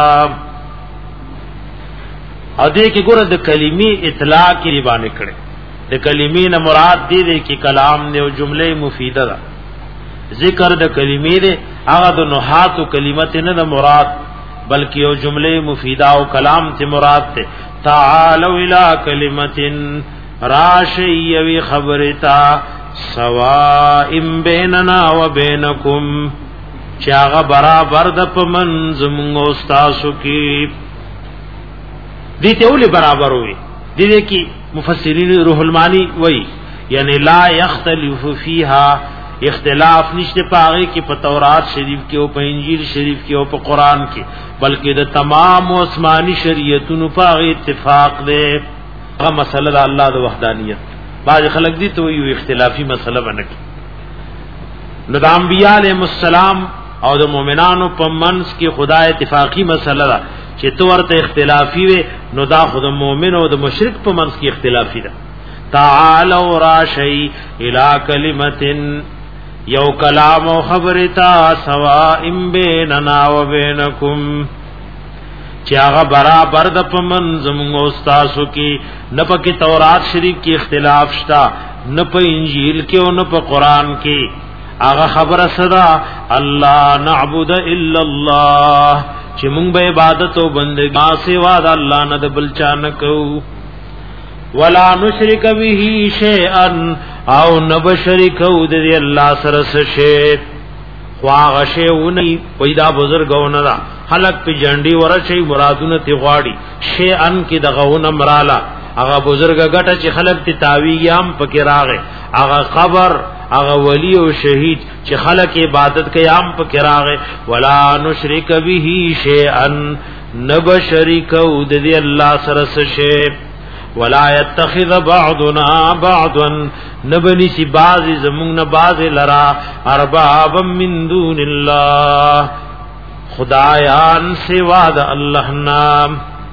او دې کې ګوره د کلمې اطلاق کې باندې کړي د کلمې نه مراد دې دې کې کلام نه او جمله مفیده ده. ذکر د کلمې دې هغه د نحات او کلمت نه د مراد بلکې او جمله مفیده او کلام ته مراد ده. تعالوا الی کلمۃ راشی وی خبرتا سواء بیننا و بینکم چې هغه برابر د پمن زموږ استادو کې دیتے اولی برابر ہوئی. دیدے کی مفسرین روح المانی وئی یعنی لا یختلف فیہا اختلاف نشتے پاغی کی پا تورات شریف کے او پا انجیل شریف کے او پا قرآن کے بلکہ دا تمام عثمانی شریعتون پاغی اتفاق دے. اگا مسئلہ دا اللہ دا وحدانیت بعض خلق دی تو یہ اختلافی مسئلہ بنکی نو دا انبیاء علیہ السلام او دا مومنانو پا منس کی خدا اتفاقی مسئلہ دا چې تو ورته اختلافي وي نو دا خود مؤمن او د مشرک په منځ کې اختلافي ده. تعالوا راشی الی کلمۃ یو کلام او خبرتا سواء بیننا و بینکم چې هغه برابر د پمن زموږ استادو کې نه پکې تورات شریف کې اختلاف شتا نه په انجیل کې او نه په قران کې. هغه خبره صدا الله نعبد الا الله چې مونږ به عبادت او بندګي ما سوا د الله نه د بل چا نه کوو ولا نشرک به شیئا او نبشرکو د الله سره څه شی خواغه شیونه پیدا بزرګونه دا خلق په جنډي ورشي مرادونه تی غواړي شیئا کې دغهونه مراله هغه بزرګ غټه چې خلق تی تاویګام پکې راغې هغه خبر هغه ولی او شهید چې خلق عبادت کوي عام په کراغه ولا نشرک به شیئا نبشرکو د دې الله سره شی ولا يتخذ بعضنا بعضا نبني سي بعض زمون نه بعض لرا ارباب من دون الله خدایان سوا د الله نام.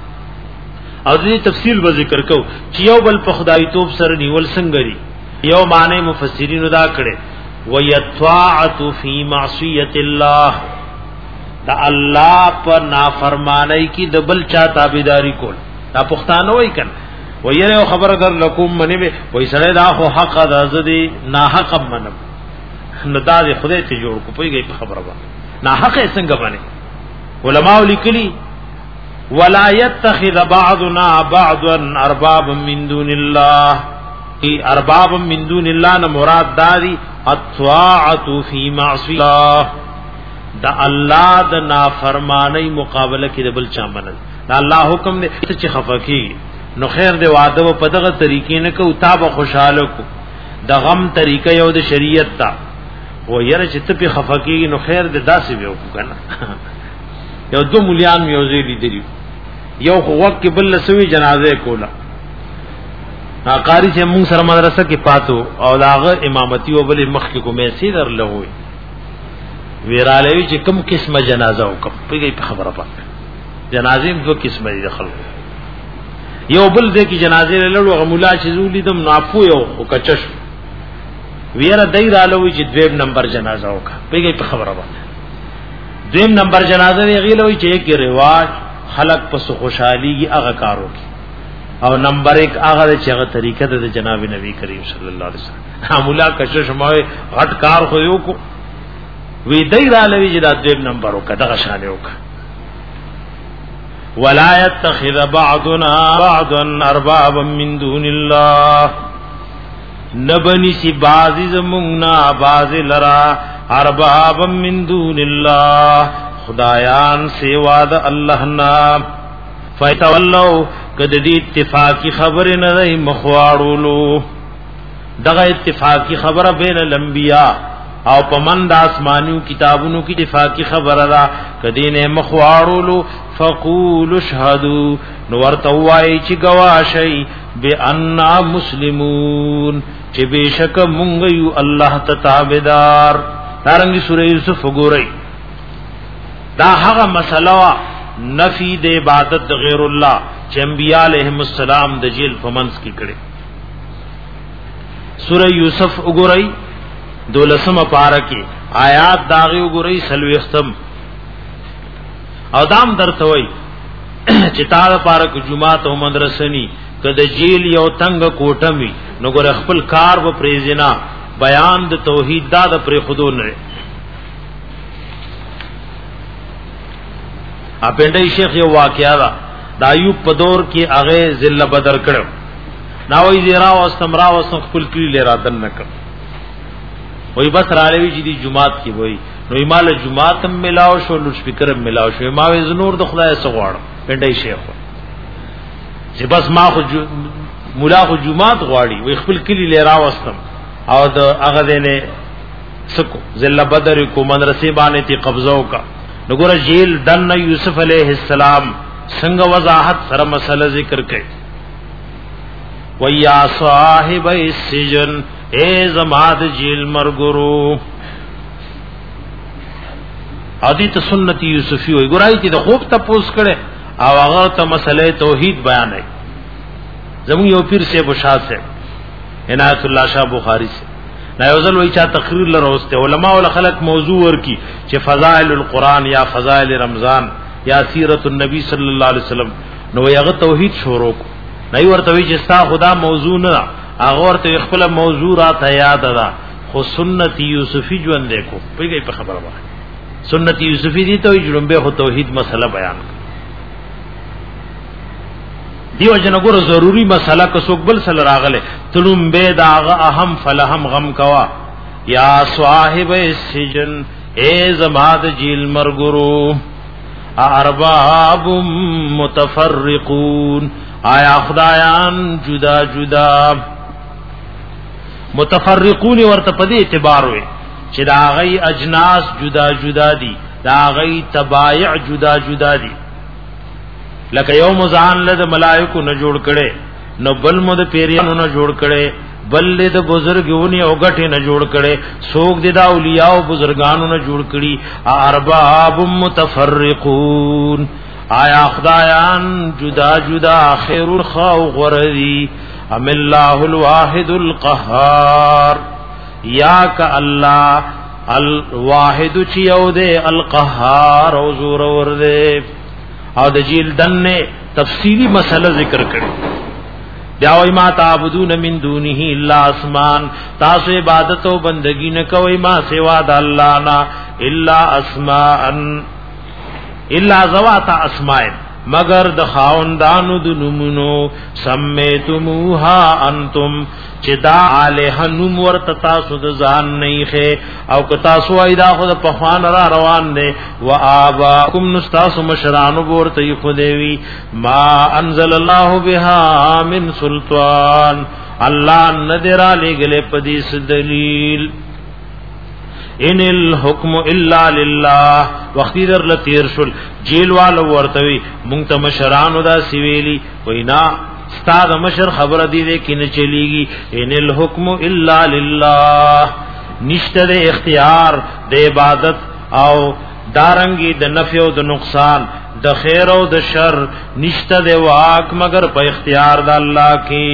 او دې تفصیل به ذکر کو چې یو بل په خدای توپ سره نیول څنګه دي. یو معنی مفسرین دا کړي ويطاعت فی معصیت الله دا الله پر نافرمانی کی دبل چا تابعداری کول دا پښتانه وای کړه ویره خبر در لکم منی به وای سره دا خو حق د ازدی نا حق منم نو دا خدای ته جوړ کو پویږي په خبره با نا حق څنګه باندې علماء لیکلي ولا يتخذ بعضنا بعضا اربابا من دون الله ارباب من دون الله نه مراد داری الطاعت فی معصیت الله دا الله د نافرمانی مقابله کې د بل چا منل دا الله حکم دې چې خفقی نو خیر دې وعده په دغه طریقې نه کو تاب خوشاله کو د غم طریقې یو د شریعت تا و یره چې ته په خفقی نو خیر دې داسې ویو کنه یو دو مليان میوزي دي یو خو وخت کې بل سوي جنازه کولا قاری چې موږ سره مدرسه کې پاتو او داغه امامتي او بل مخ کې کومه سیدر لوي ویرالوی چې کوم قسمه جنازه وکم په خبره پاتې جنازې دو قسمه دي خلکو یو بل دې کې جنازې لړو غمولا چې زولې دم ناپو یو او کچش ویره دای رالوي چې دویم نمبر جنازه وکا په خبره پاتې دویم نمبر جنازه یې غیلوي چې کې رواج خلق پس خوشحالي هغه کارو کې او نمبر ایک هغه چې هغه طریقه د جناب نبی کریم صلی الله علیه وسلم مولا کچش مې غټ کار خو یو کو وی دای رالوي چې دا دویم نمبر وکا دغه شانه وکا ولا يتخذ بعضنا بعضا اربابا من دون الله نبني سي بعضي زمنا بعض لرا اربابا من دون الله خدایان سیوا د الله نا فیتولوا کد دې اتفاقی خبر نه دی مخواړولو دغه اتفاقی خبره بین الانبیاء او پمند آسمانیو کتابونو کی اتفاقی خبره را کدینه مخواړولو فقولوا اشهدوا نو ورتوای چې گواشی بأننا مسلمون چې بشک مونږ یو الله ته تابعدار دارنګي سورې یوسف وګورئ دا هغه مسله نفی د عبادت غیر الله چې انبیاء علیهم السلام د جیل فمنس کی کړي سورې یوسف وګورئ دولسمه پارکه آیات داغه وګورئ سلوختم او دام درته وای چې تا پارک جمعه او مدرسنی کده جیل یو تنگ کوټمی نو ګور خپل کار و پریزنا بیان د توحید دا د پر خودو نه اپنډای شیخ یو واقعا دا د ایوب په دور کې هغه ذل بدر کړو ناوې زیرا او استمرا او خپل کلی لرا دن نک وای بس راړوي چې دی جمعات کې وای نو ایمال جمعات هم ملاو شو لو سپیکر هم ملاو شو ما وې زنور د خدای سغواړ پنډای شیخ چې بس ما خو جو مولا خو جمعات غواړي وای خپل کلی لرا واستم او د هغه دینه سکو ذل بدر کو مدرسې باندې تی قبضو کا نګور جیل دن یوسف علیہ السلام څنګه وضاحت سره مسله ذکر کړي ویا صاحب السجن اے زماد جیل مرګرو حدیث سنت یوسفی وی ګورای چې د خوب ته پوس کړي او هغه ته مسله توحید بیان ہے زمو یو پیر سے بشاد سے عنایت الله شاه بخاری سے نایوزل وی چا تقریر لروسته علماء ول خلق موضوع ورکی چې فضائل القرآن یا فضائل رمضان یا سیرت النبی صلی الله علیه وسلم نو هغه توحید شروع نه ورته وی چې ستا خدا موضوع نه هغه ورته خپل موضوع را ته یاد ده خو سنت یوسفی ژوند کو پیږي په خبره وای سنت یوسفی دي ته جوړمبه هو توحید مسله بیان دیو جن ګور ضروری مسله که څوک بل سره راغله تلوم به داغه اهم فلهم غم کوا یا صاحب السجن اے زماد جیل مرګرو ارباب متفرقون آیا خدایان جدا جدا متفرقون ورته په دې اعتبار وي چې دا غي اجناس جدا جدا دي دا غي تبایع جدا جدا دي لکه یو مزان له ملائکو نه جوړ کړي نو بل مو د پیریانو نه جوړ کړي بل له د بزرګونی او غټه نه جوړ کړي څوک د اولیاء او بزرګانو نه جوړ کړي ارباب متفرقون آیا خدایان جدا جدا خیر الخو غردی ام الله الواحد القهار یا ک الله الواحد چیو دے القهار او زور ور دے او د جیل دن نے تفصیلی مسئلہ ذکر کړي بیا وای ما تعبدون من دونه الا اسمان تاسو عبادت او بندگی نه کوي ما سوا د الله نا الا اسماء الا ذوات اسماء مگر د خاوندانو د نمونو سمیتموها انتم چې دا الہ نوم ورته تاسو د ځان نه خې او که تاسو ایدا خود په خوان را روان دي و اباکم نستاس مشران ورته خو دیوی ما انزل الله بها من سلطان الله ندر علی گله پدیس دلیل ان الحكم الا لله وختي در لتیر شل جیل والو ورتوي مونږ ته مشرانو دا سیویلی وینا استاد مشر خبر دی دې کینه چلیږي ان الحكم الا لله نشته د اختیار د عبادت او دارنګي د نفع او د نقصان د خیر او د شر نشته د واک مگر په اختیار د الله کې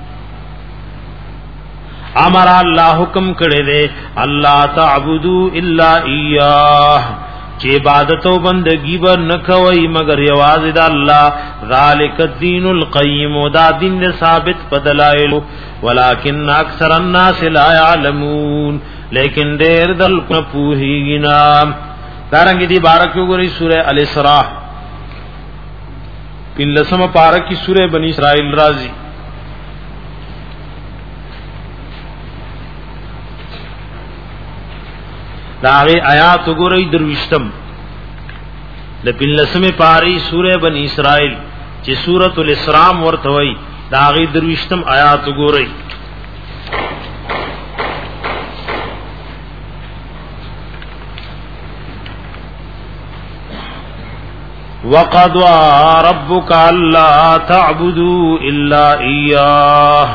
امر الله حکم کړی دی الله تعبدو الا اياه چې عبادت او بندگی به نه کوي مگر یوازې د الله ذالک الدین القیم دا دین ثابت په دلایل ولکن اکثر الناس لا يعلمون لیکن ډېر دل په پوهیږي نه دارنګ دی بارک وګورئ سورہ الاسراء پنځمه پارہ کی سورہ بنی اسرائیل راضی داغه آیات وګورئ درويشتم د پنځمه پاری سورہ بنی اسرائیل چې سورۃ الاسراء ورته وای داغه درويشتم آیات وګورئ وَقَضَى رَبُّكَ أَلَّا تَعْبُدُوا إِلَّا إِيَّاهُ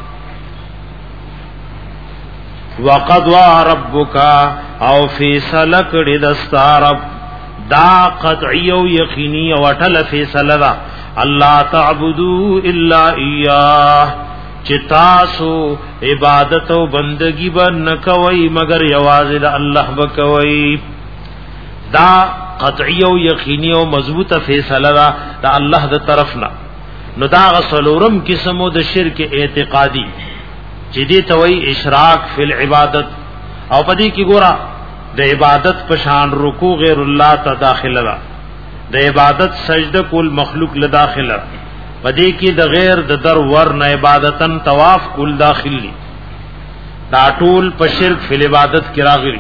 وَقَضَى رَبُّكَ او فیصله کړی د ستارب دا قطعی او یقینی او ټل فیصله دا الله تعبدوا الا اياه چې تاسو عبادت او بندگی به نه کوئ مگر یوازې د الله به کوئ دا قطعی او یقینی او مضبوطه فیصله دا د الله د طرفنا نو دا غسلورم قسمو د شرک اعتقادی چې دې توي اشراک فی العبادت او پدې کې ګورا د عبادت پشان رکوع غیر الله ته داخله ده د عبادت سجده کول مخلوق له داخله پدې کې د غیر د در ور نه عبادتن طواف کول داخلي دا ټول په شرک فی العبادت کې راغلي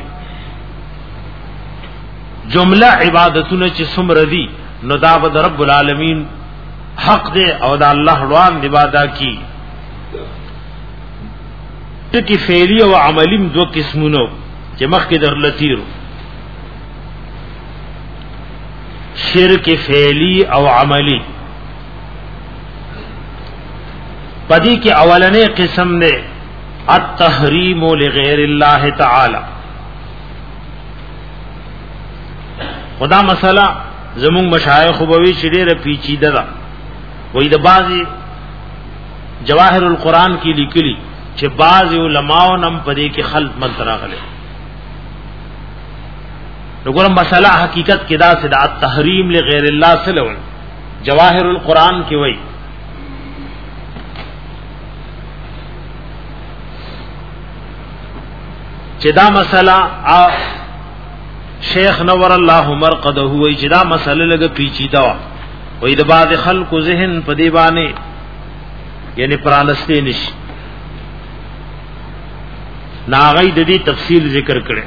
جمله عبادتونه چې څومره دي نو دا به رب العالمین حق دې او دا الله روان دی عبادت کی ټکی فعلی او عملی دو قسمونو چې مخکې درلتیرو شرک فعلی او عملی پدې کې اولنې قسم نه التحریم لغیر الله تعالی خدا مسئلہ زمون مشایخ وبوي چې ډېر پیچیده ده وې د بعضی جواهر القرآن کې لیکلي چې بعض علماء نم پدې کې خلط مل تراغله وګورم مسئلہ حقیقت کې دا سدا تحریم لغیر الله سلول جواهر القرآن کې وایي چې دا مسئلہ شیخ نور الله مرقده وایي چې دا مسئله لګه پیچیده وا وایي د بعض خلکو ذهن په دی باندې یعنی پرانسته نشي ناغی د دې تفصیل ذکر کړي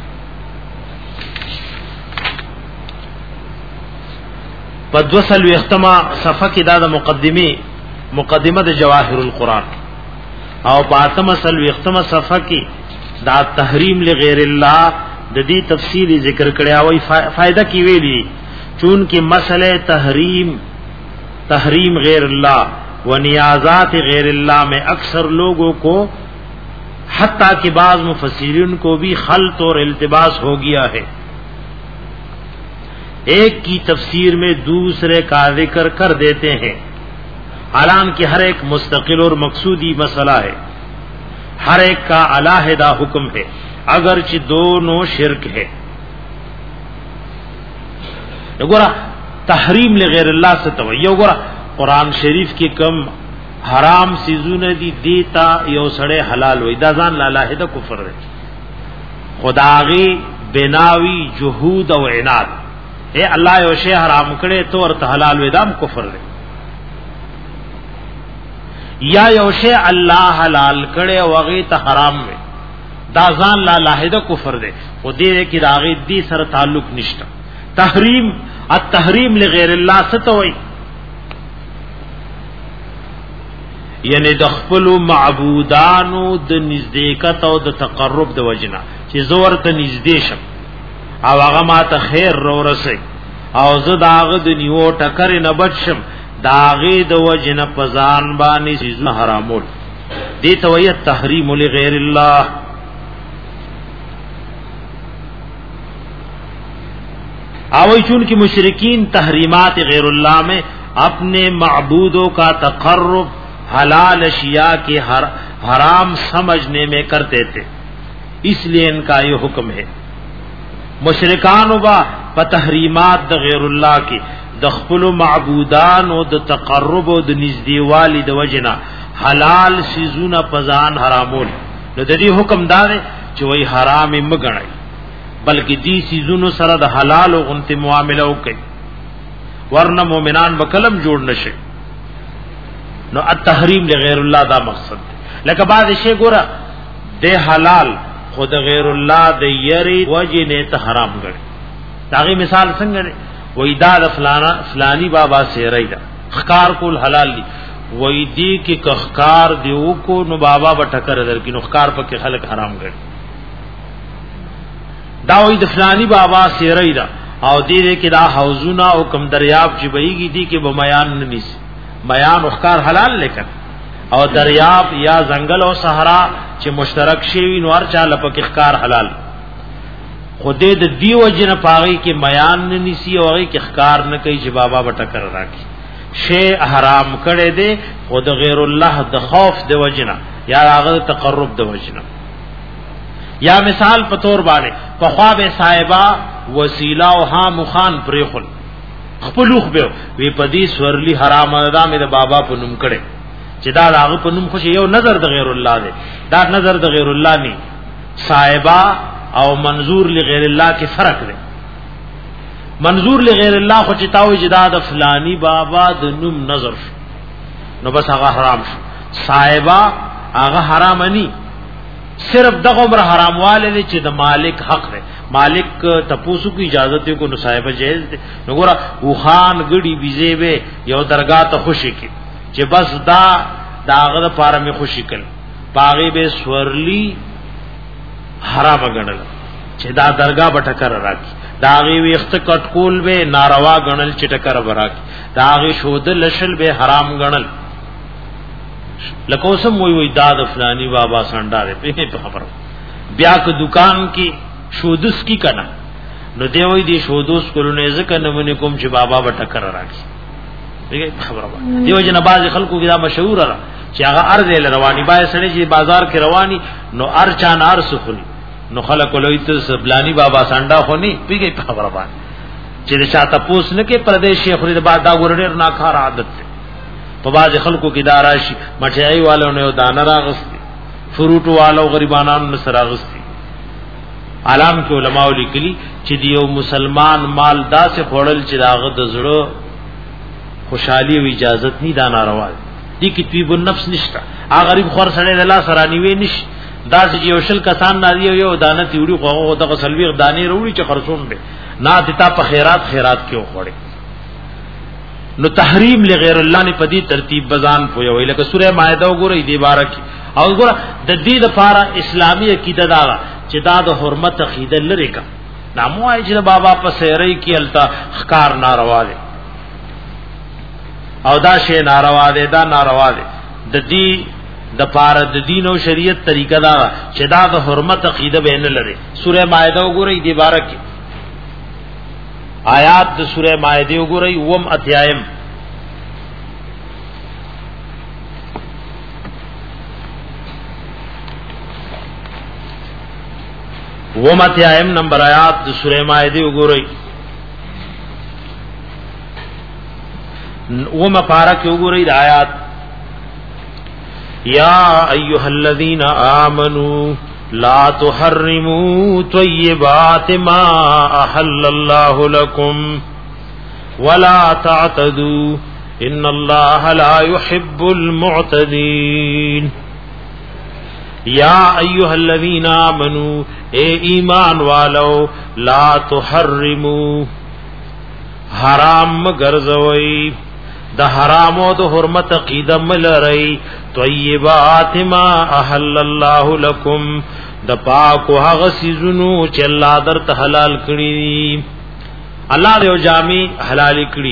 پدوسل وختما صفه کې دا د مقدمه مقدمه د جواهر القرآن او پاتمه سل وختما صفه کې دا تحریم لغیر الله د دې تفصیلی ذکر کړي او فائدہ کی ویلی چون کې مسئلہ تحریم تحریم غیر اللہ و نیازات غیر اللہ میں اکثر لوگوں کو حتیٰ کہ بعض مفسرین کو بھی خلط اور التباس ہو گیا ہے ایک کی تفسیر میں دوسرے کا ذکر کر دیتے ہیں حالانکہ ہر ایک مستقل اور مقصودی مسئلہ ہے ہر ایک کا علیحدہ حکم ہے اگرچہ دونوں شرک ہے گورا تحریم لغیر اللہ سے توجہ گورا قرآن شریف کی کم حرام سیزونه دی دیتا یو سړی حلال وای دا ځان لا لاهده کفر دی خداغي بناوی جهود او عناد اے الله یو شی حرام کړي تو ورته حلال وای دام کفر دی یا یو شی الله حلال کړي او هغه ته حرام وای دا ځان لا لاهده کفر دی خو دې کې داغي دی سره تعلق نشته تحریم التحریم لغیر الله ستوي یعنی د خپل معبودانو د نزدېکت او د تقرب د وجنا چې زور ته نږدې شم او هغه ما ته خیر رو رسي او زه داغه د نیو ټکر نه بچم داغه د وجن پزان باندې سيزونه حرامول دي توي تحریم لغیر الله. اوئی چون کہ مشرکین تحریمات غیر اللہ میں اپنے معبودوں کا تقرب حلال اشیاء کے حرام سمجھنے میں کرتے تھے، اس لیے ان کا یہ حکم ہے. مشرکان با پتحریمات د غیر اللہ کی دخل معبودان و د تقرب و د نزدیوالی د وجنا حلال سیزون پزان حرامول نو د دې حکم دار چې وای حرام مګنئ بلکې دې سیزونو سره د حلال او غنت معامله وکړي ورنه مؤمنان بکلم جوړ نشي. نو التحریم لغیر الله دا مقصد لکه بعض شی ګوره د حلال خود غیر الله د یری وجه نه ته حرام ګڼي. داغه مثال څنګه دی؟ وای دا د فلانا فلانی بابا سیری دا خکار کول حلال دی، وای دی کې کخکار دیو کو نو بابا بټکر در کې نو خکار پکې خلک حرام ګڼي. دا وای د فلانی بابا سیری دا او دې کې دا حوزونه او کم دریاب چې بهيږي دي کې به میان نه نیس میان اخکار حلال لیکن او دریاب یا ځنګل او صحرا چې مشترک شي نو هر چا لپاره اخکار حلال. خودی د دیو جن پاغي کې میان نه نیسی او هغه کې اخکار نه کوي چې بابا بټکر راکی شی حرام کړي دي خود غیر الله د خوف د وجنا یا هغه تقرب د وجنا. یا مثال په تور باندې په خواب صاحبہ وسیله او ها مخان پرېخل خپلوخ به وی پدی سورلی حرام ادا مې د بابا په نوم کړي چې دا هغه په نوم خو یو نظر د غیر الله دی، دا نظر د غیر الله ني صاحبہ او منظور لغیر الله کې فرق دی. منظور لغیر الله خو چې تاوي جدا د فلانی بابا د نوم نظر شو نو بس هغه حرام شو. صاحبہ هغه حرام ني صرف دغه عمر حرام والے چې د مالک حق دی، مالک تپوسو کی اجازت کو نو صاحب جائز دی. نو ګور او خان غړي بيزي به یو درگاه ته خوشي کی چې بس دا داغه لپاره می خوشي کړ باغی به سورلی حرام غنل چې دا درگاه بټکر راکی داغي وخت کټکول به ناروا غنل چې ټکر براکی داغي شود لشل به حرام غنل. لکوسم وی وی داد فلانی بابا سانډاره په خبر بیا که دکان کې شودس کی کنا نو دی وی دی شودس کولونه ځکه نمونه کوم چې بابا بټکر راکی دیګه خبره وای دیو جن باز خلکو کې دا مشهور را چې هغه ارزه رواني بای سړي چې بازار کې رواني نو ارچان ارس خلی نو خلک لوی ته سبلانی بابا سانډا خونی پیګه خبره وای چې شاته پوس نه کې پردیش شیخ لري بعد دا ګورډر ناکار عادت په باز خلکو کې داراشي مټیای والو نه دانه راغستي فروټ والو غریبانو سره راغستي. عالم کې علماء لیکلي چې دیو مسلمان مال داسې خوړل چې داغه د زړه خوشحالي او اجازت نه دا ناروا دي کې طيب النفس نشته. هغه غریب خور سره الله سره نیوي نش داسې یو شل کسان نادي یو دانه تیوړي خو دغه سلوي دانه وروړي چې خرصوم دي نه دتا په خیرات خیرات کې وخوړي. نو تحریم لغیر الله نه پدی ترتیب بزان پوي وی لکه سوره مائده وګورئ دی بارک او وګوره د دې لپاره اسلامي عقیده دا چې دا د حرمت عقیده لري کا ناموای چې بابا په سیری کې التا خکار ناروا دي او دا شی ناروا دي دا ناروا دي د دې د پاره د دین او شریعت طریقه دا چې دا د حرمت عقیده به نه لري. سوره مائده وګورئ دی بارک آیات د سوره مائده وګورئ وم اتیایم وم اتیایم نمبر آیات د سوره مائده وګورئ وم پارک وګورئ د آیات یا ایها الذین آمنوا لا تحرموا طیبات ما احل الله لكم ولا تعتدوا ان الله لا يحب المعتدين. یا ایها الذین آمنوا اے ایمان والو لا تحرموا حرام ګرځوي د حرام او د حرمت عقیده ملري طیبات ما احل الله لكم د پاک او هغه سيزونو چې الله درته حلال کړی الله دې جامي حلال کړی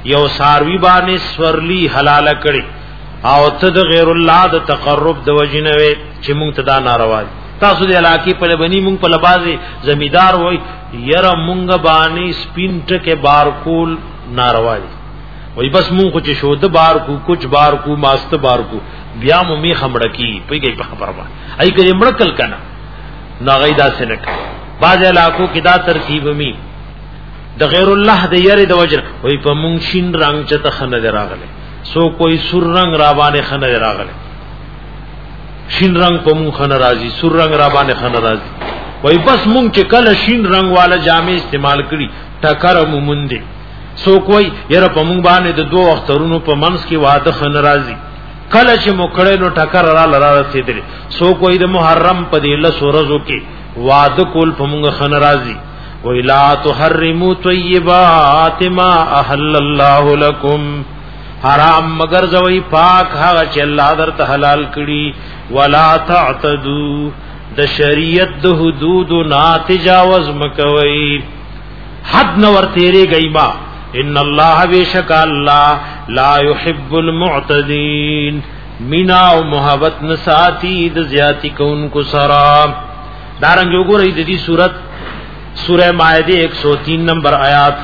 یو ساروی باندې سورلی حلال کړي او ته د غیر الله د تقرب د وجنوي چې مونږ ته دا ناروا دي تاسو د علاقې په لبنی مونږ په لبازي زمیدار وای یره مونږ باندې سپین ټکه بار کول ناروا دي وای بس مونږ خو چې شو د بار کو کچھ بار کو ماست بار کو بیا مو می خمړکی پیږي په خبره ما ای کړي مړکل کنه ناغیدا سنک باز علاقو کې دا ترتیب می د غیر الله د یری د وجر وای په مونږ شین رنگ چته خنه راغله سو کوئی سور رنگ را باندې خنه راغله شین رنگ په مونږ خنه راځي سور رنگ را باندې خنه راځي وای بس مونږ چې کله شین رنگ والا جامې استعمال کړي ټکر مومند سو کوئی یره په مونږ باندې د دوه اخترونو په منځ کې واده خنه راځي کله چې مکړې نو ټکر را لرا رسیدل سو کوئی د محرم په دې له سورزو کې واده کول په مونږ خنه راځي وَإِلَا تُحَرِّمُوا طَيِّبَاتِ مَا أَحَلَّ اللَّهُ لَكُمْ حرام مگر زوی پاک هغه چې الله درته حلال کړي ولا تعتدوا د شریعت د حدود نا تجاوز مکوي حد نور تیرے گئی ما ان الله بیشک الله لا يحب المعتدين مینا او محبت نساتی د زیاتی کون کو سرا دارنګ وګورئ د دې صورت سورہ مائدہ ایک سو تین نمبر آیات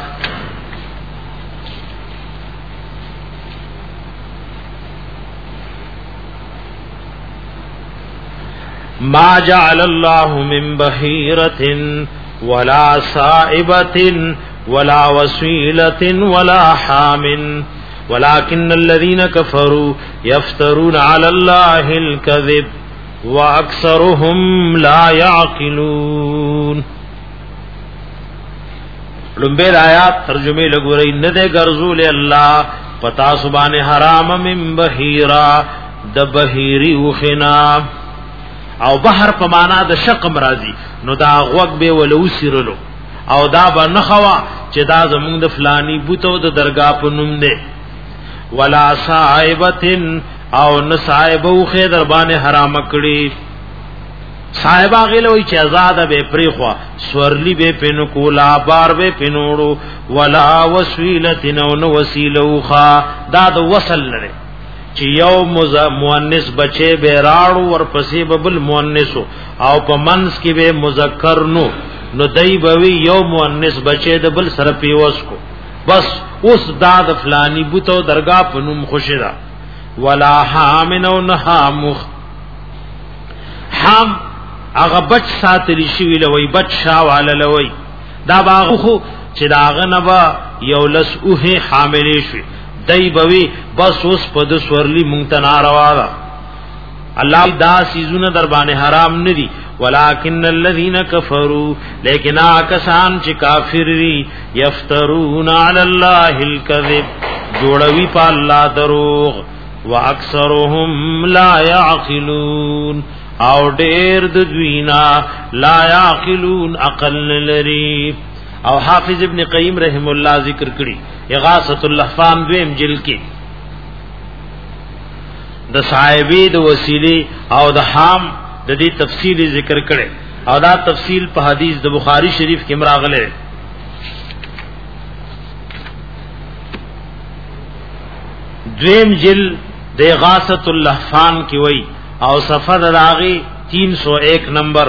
ما جعل الله من بحيرة ولا سائبة ولا وسيلة ولا حام ولكن الذين كفروا يفترون على الله الكذب واكثرهم لا يعقلون. لمبیر آیات ترجمه لګورئ نه ده ګرځول الله پتا سبحانه حرام من بحیرا د بحیری وخنا او بحر په معنا د شقم راځي نو دا غوګ به ولوسیرلو او دا به نخوا چې دا زمونږ د فلانی بوتو د درگاه په نوم ده ولا صائبتن او نصائبو خې در باندې حرام کړی صاحبہ غلوی چې آزاد به پریخوا سورلی به پینو کولا بار به پینوړو ولا وسیلتن او نو وسیلوخا دا د وصل لري چې یو مؤنث بچي به راړو ورپسې بل مؤنثو او په منس کې به مذکر نو نو دای بوي یو مؤنث بچي د بل سره پیوس کو بس اوس دا د فلانی بوتو درگاه په نوم خوشیدا ولا حامن او نحامخ حام هغه بچ ساتلی شوی لوی بچ شاواله لوی دا باغ خو چې داغه نبا یو لس اوه حاملې شي دای بوي بس اوس په د سورلی مونږ ته ناروا ده الله دا سيزونه در باندې حرام ندي ولکن الذين كفروا لیکن آکسان چې کافر دي یفترون علی الله الكذب جوړوي په الله دروغ واکثرهم لا يعقلون او ډیر د دوینا لا یعقلون عقل لري. او حافظ ابن قیم رحم الله ذکر کړي اغاثۃ اللحفان دویم جلد کې د صاحبې د وسیله او د حام د دې تفصیلی ذکر کړي او دا تفصیل په حدیث د بخاری شریف کې مراغله دویم جلد د اغاثۃ اللحفان کې وایي او صفحه داغي تین سو ایک نمبر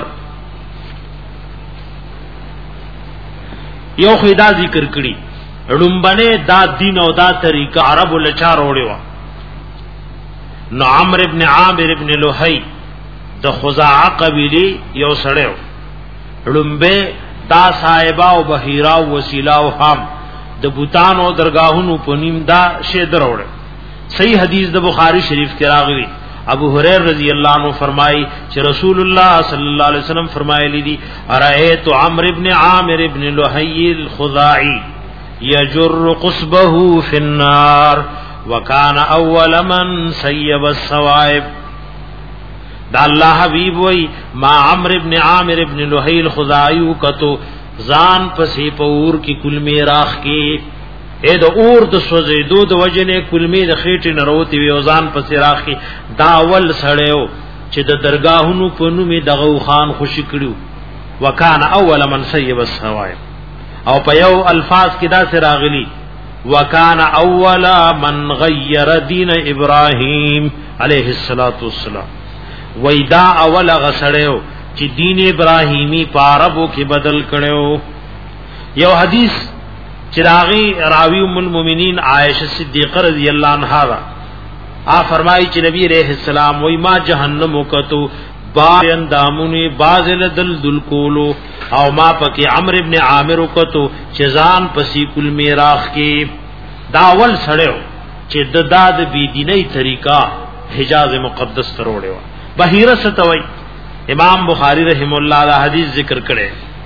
یو خدا ذکر کړي رډمبنه دا دین او دا طریقه عربو لچار وړو نو عمرو ابن عامر ابن لوحی د خزاعه قبیله یو سړیو رډمبه دا صاحبہ او بحیرا او وسیلا او هم د بوتان او درگاهونو په نیم دا شه دروړ صحیح حدیث د بخاری شریف کې راغلی ابو هريره رضی الله عنه فرمایي چې رسول الله صلی الله علیه وسلم فرمایلی دي ارایت عمرو ابن عامر ابن لوحی الخزاعی یجر قصبه فی النار وکان اول من سیب الصوائب. دا الله حبیب وای ما عمرو ابن عامر ابن لوحی الخزاعی کتو ځان پسې پور کی کل میراخ کی اې د اور د سوځې دو د وجنې کلمې د خېټې نروتی وي ځان پسې راخي داول سړیو چې د درگاهونو په نومې دغه خان خوشی کړو وکانه اول من سیب الصوائب. او په یو الفاظ کې دا سره راغلي وکانا اول من غیر دین ابراهیم علیہ الصلوۃ والسلام ویدا اول غسړیو چې دین ابراهیمی پاربو کې بدل کړو. یو حدیث چراغی راوی ام المؤمنین عائشہ صدیقہ رضی اللہ عنہا آ فرمائی چې نبی علیہ السلام وای ما جہنم وکتو با اندامونی بازل دل دل کولو او ما پکې عمرو ابن عامر وکتو چې ځان پسی کل میراخ کې داول سړیو چې د داد بی دیني طریقہ حجاز مقدس تروړو. بحیره ستوي امام بخاری رحم الله دا حدیث ذکر کړي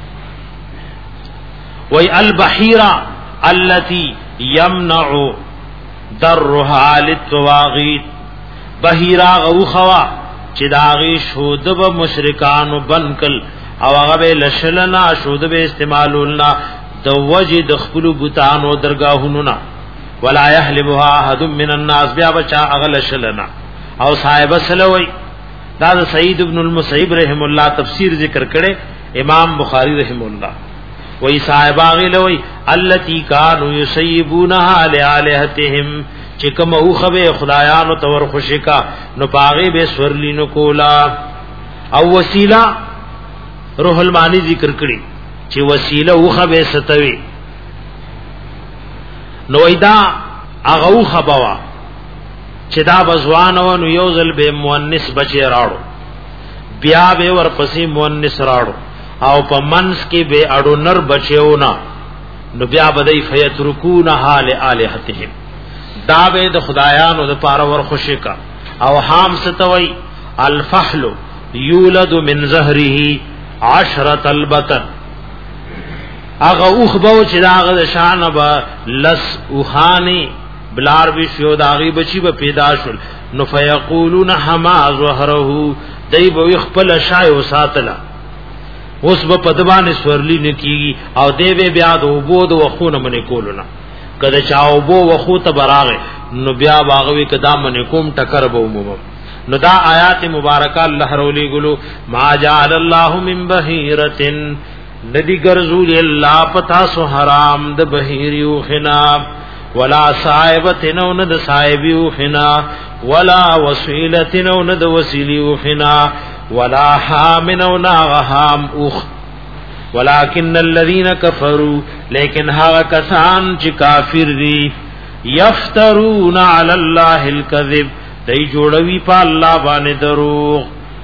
وای البحیرہ التي يمنع درها للطواغيت بحیرہ غوخوا چې داغي شود به مشرکان بنکل او هغه به لشلنا شود به استعمالولنا د وجد خپل بوتان او درگاهونو نا ولا يحلبها احد من الناس بیا بچا اغل شلنا او صاحب سلوي دا سعید ابن المسیب رحم الله تفسیر ذکر کړي امام بخاری رحم الله وای صاحب غلوي التي كانوا يسيبونها لالهتهم چې کوم او خبه خدایانو تور خوشکا نو پاغه به سورلینو کولا او وسیله روح المانی ذکر کړي چې وسیله او خبه ستوي نو ایدا هغه او خبوا چې دا بزوان او نو یوزل به مؤنث بچی راړو بیا به ورپسې مؤنث راړو او په منس کې به اړو نر بچیونا نو بیا بدای فیترکون حال الہتهم دا به د خدایانو د پاره ور خوشی کا او حام ستوي الفحل یولد من زهره عشرة البطن اغه اوخبو چې داغه شان با لس اوخانی بلار وی شو داغي بچی به پیدا شول نو فیقولون حما ظهره دای به خپل شای او ساتلا اوس په پدوانه سورلی نکیږي او دیوی بیا د وبود وخونه منې کولونه کله چاو بو وخو ته براغه نو بیا باغوي کدا منې کوم ټکر به عموم نو دا آیات مبارکه الله رولي ګلو ما جعل الله من بهیرتن ندی ګرځول الله پتا سو حرام د بهیریو خناب ولا صائبتنو ند صائبیو خنا ولا وسیلتنو ند وسیلیو خنا ولا حامنو ناغهام اوخ ولكن الذين كفروا لیکن ها کسان چې کافر دي یفترون علی الله الكذب دای جوړوي په الله باندې دروغ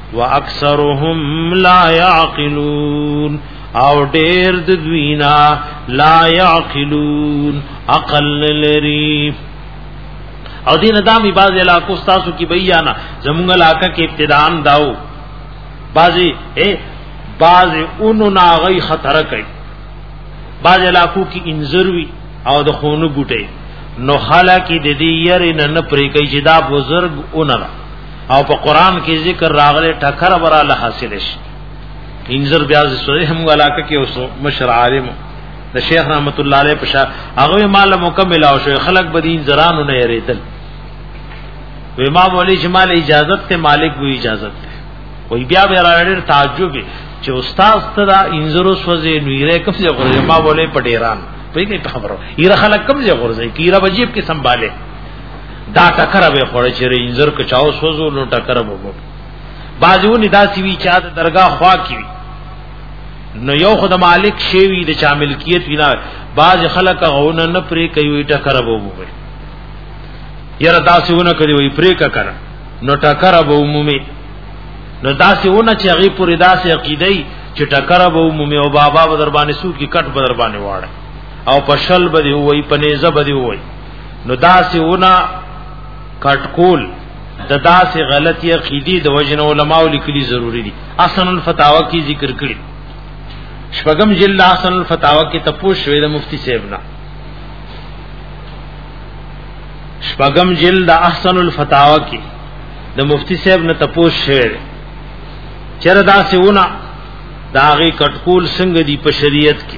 واکثرهم لا يعقلون او ډیر د دوینا لا يعقلون عقل لري او دین ادمي باز علاقو تاسو کی بیانا زمونږ علاقہ کې ابتدان داو بازی اے باز اونو ناغی خطر کوي باز علاقو کی انزروی او د خونو بوټي نو خلک د دې ير نه پرې کوي چې دا بزرگ اونره او په قران کې ذکر راغله ټکر وراله حاصل شي انزر بیا زسوی هم علاقه کې اوسو مشر عالم د شیخ رحمت الله علیه پشا هغه مال مکمل او شو خلق بدین زرانو نه یریدل و امام علی جمال اجازت ته مالک وی اجازت ته وی بیا بیا راړ تعجب چې استاد تدا انزرو سوځي نویره کوم څه غوړي ما بوله پټیران په کې خبرو یره خلک کوم څه غوړي کیره بجیب کې سنباله دا ټکر به خوړ چې انزر کچاو سوزو نو ټکر وګو بازو ندا سی وی چا د درگاه خوا کی نو یو خدای مالک شیوی د چا ملکیت وینا باز خلک غونه نه پرې کوي ټکر وګو یره داسونه کوي وی پرې کا کړه نو ټکر به عمومي نو داسونه چې هغه پوری داسې عقیدای چې ټکر به عمومي او بابا بدر باندې سو کی کټ بدر باندې واړه او پشل بده وای پنيزه بده وای نو داسونه کټکول د داسې غلطی عقیدی د وجن علماء لیکلي ضروری دي احسن الفتاوا کی ذکر کړي شپږم جلد احسن الفتاوا کې تپوش شوی د مفتی صاحب نا شپږم جلد احسن الفتاوا کې د مفتی صاحب نه تپوش شوی چر داسې ونه داغي کټکول څنګه دی په شریعت کې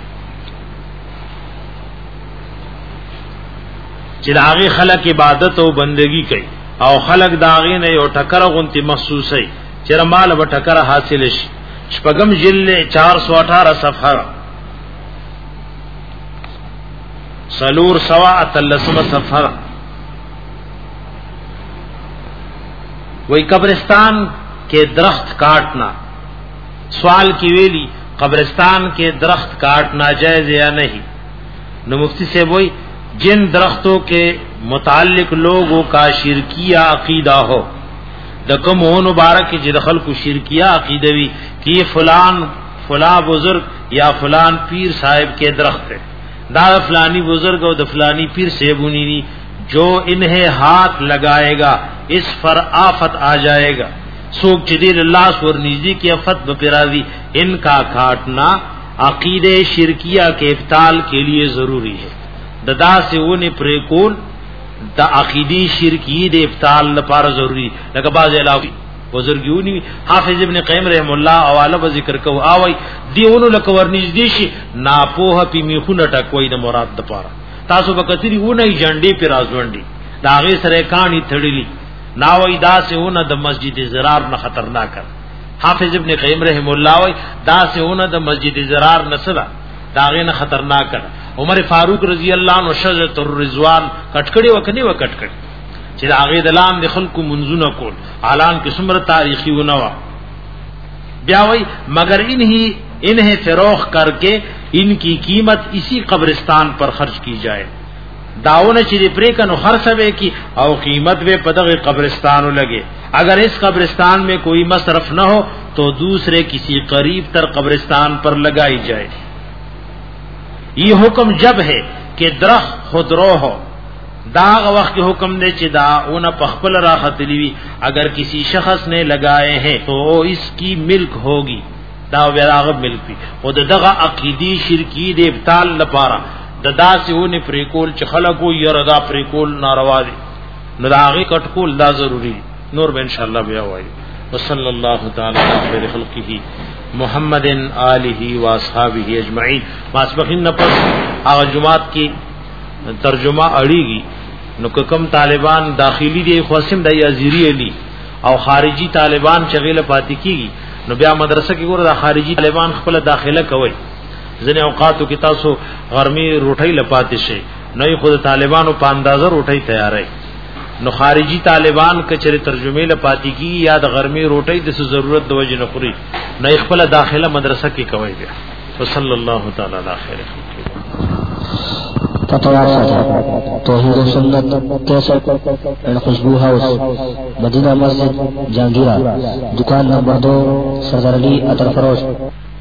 چې داغي خلک عبادت او بندگی کوي او خلق داغی نه یو ټکر غونتی محسوسي چې مال به ټکر حاصل شي شپږم جلد چار سو اٹھارہ صفحه سلور سوا اتلسم سفر. وہی قبرستان کے درخت کاٹنا، سوال کی ویلی قبرستان کے درخت کاٹنا جائز یا نہیں؟ نو مفتی سے وہی جن درختوں کے متعلق لوگوں کا شرکیہ عقیدہ ہو، دکم ہو مبارک کی جدخل کو شرکیہ عقیدہ بھی کہ فلان فلاں بزرگ یا فلان پیر صاحب کے درخت ہے، دا فلانی بزرگ اور دفلانی پیر سے بنی، جو انہیں ہاتھ لگائے گا اس پر آفت آ جائے گا. سوک چدیر اللہ سور نیزی کی افت بپرادی، ان کا کاٹنا عقید شرکیہ کے ابطال کے لیے ضروری ہے. ددا سے انہیں پریکول دا عقیدی شرکی دے ابطال لپار ضروری لکہ بعض علاوی بزرگیونی. حافظ ابن قیم رحم اللہ اوالا با ذکر کو آوائی دیونو لکور نزدیشی ناپوہ پی میخون ٹکوئی دا مراد دا پارا. تاسو بکتری اونای جنڈی پی رازوانڈی دا آغی سرکانی تھڑیلی ناوی دا سے اونا دا مسجد زرار نا خطرناک کر. حافظ ابن قیم رحم اللہ وی دا سے اونا دا مسجد زرار نسدا دا آغی نا خطرناک کر. عمر فاروق رضی اللہ عنہ شجرۃ الرضوان کټکړي وکني و کټکړي چې دا آغی دلان د خلکو منځونه کول اعلان کې څومره تاریخي ونوا. بیا وی مگر انہی انہیں فروخت کر کے ان کی قیمت اسی قبرستان پر خرچ کی جائے. داونه چې پرې کنو خرڅوي کی او قیمت به په دغه قبرستانو لگے. اگر اس قبرستان میں کوئی مصرف نہ ہو تو دوسرے کسی قریب تر قبرستان پر لگائی جائے. یہ حکم جب ہے کہ درخت خودرو ہو، داغ وقت کے حکم دے چې دا اون پخپل راحتلی وی اگر کسی شخص نے لگائے ہیں تو اس کی ملک ہوگی، دا ویراغ ملک بھی. او دغه عقیدی شرکی دے ابطال لپاره ددا سے ونه پریکول چې خلقو یردا پریکول ناروا دي، نو داغه کټکول دا ضروری. نور به ان شاء الله بیا وایي. وصلی الله تعالی علی خیر خلقه محمد آلہ و اصحابہ اجمعین. ماسبخین نفس هغه جمعات کی ترجمه اړیږي نو کوم طالبان داخلي دي خواسم د یزیری علی او خارجي طالبان چغیله پاتې کیږي نو بیا مدرسه کې ګوره د خارجي طالبان خپل داخله کوي. ځنه اوقاتو کې تاسو غرمي روټي لپاتې شي نو خود طالبانو په اندازه روټي تیارای، نو خارجي طالبان کچره ترجمه لپاتې کی یا د غرمي روټي د ضرورت د وجه نه خوري نه خپل داخله مدرسه کې کوي. بیا صلی الله تعالی علی خیر فتوات توحید و سنت کیسٹ اینڈ خوشبو ہاؤس، مدینہ مسجد جہانگیرہ، دکان نمبر دو، سردار علی عطر فروش.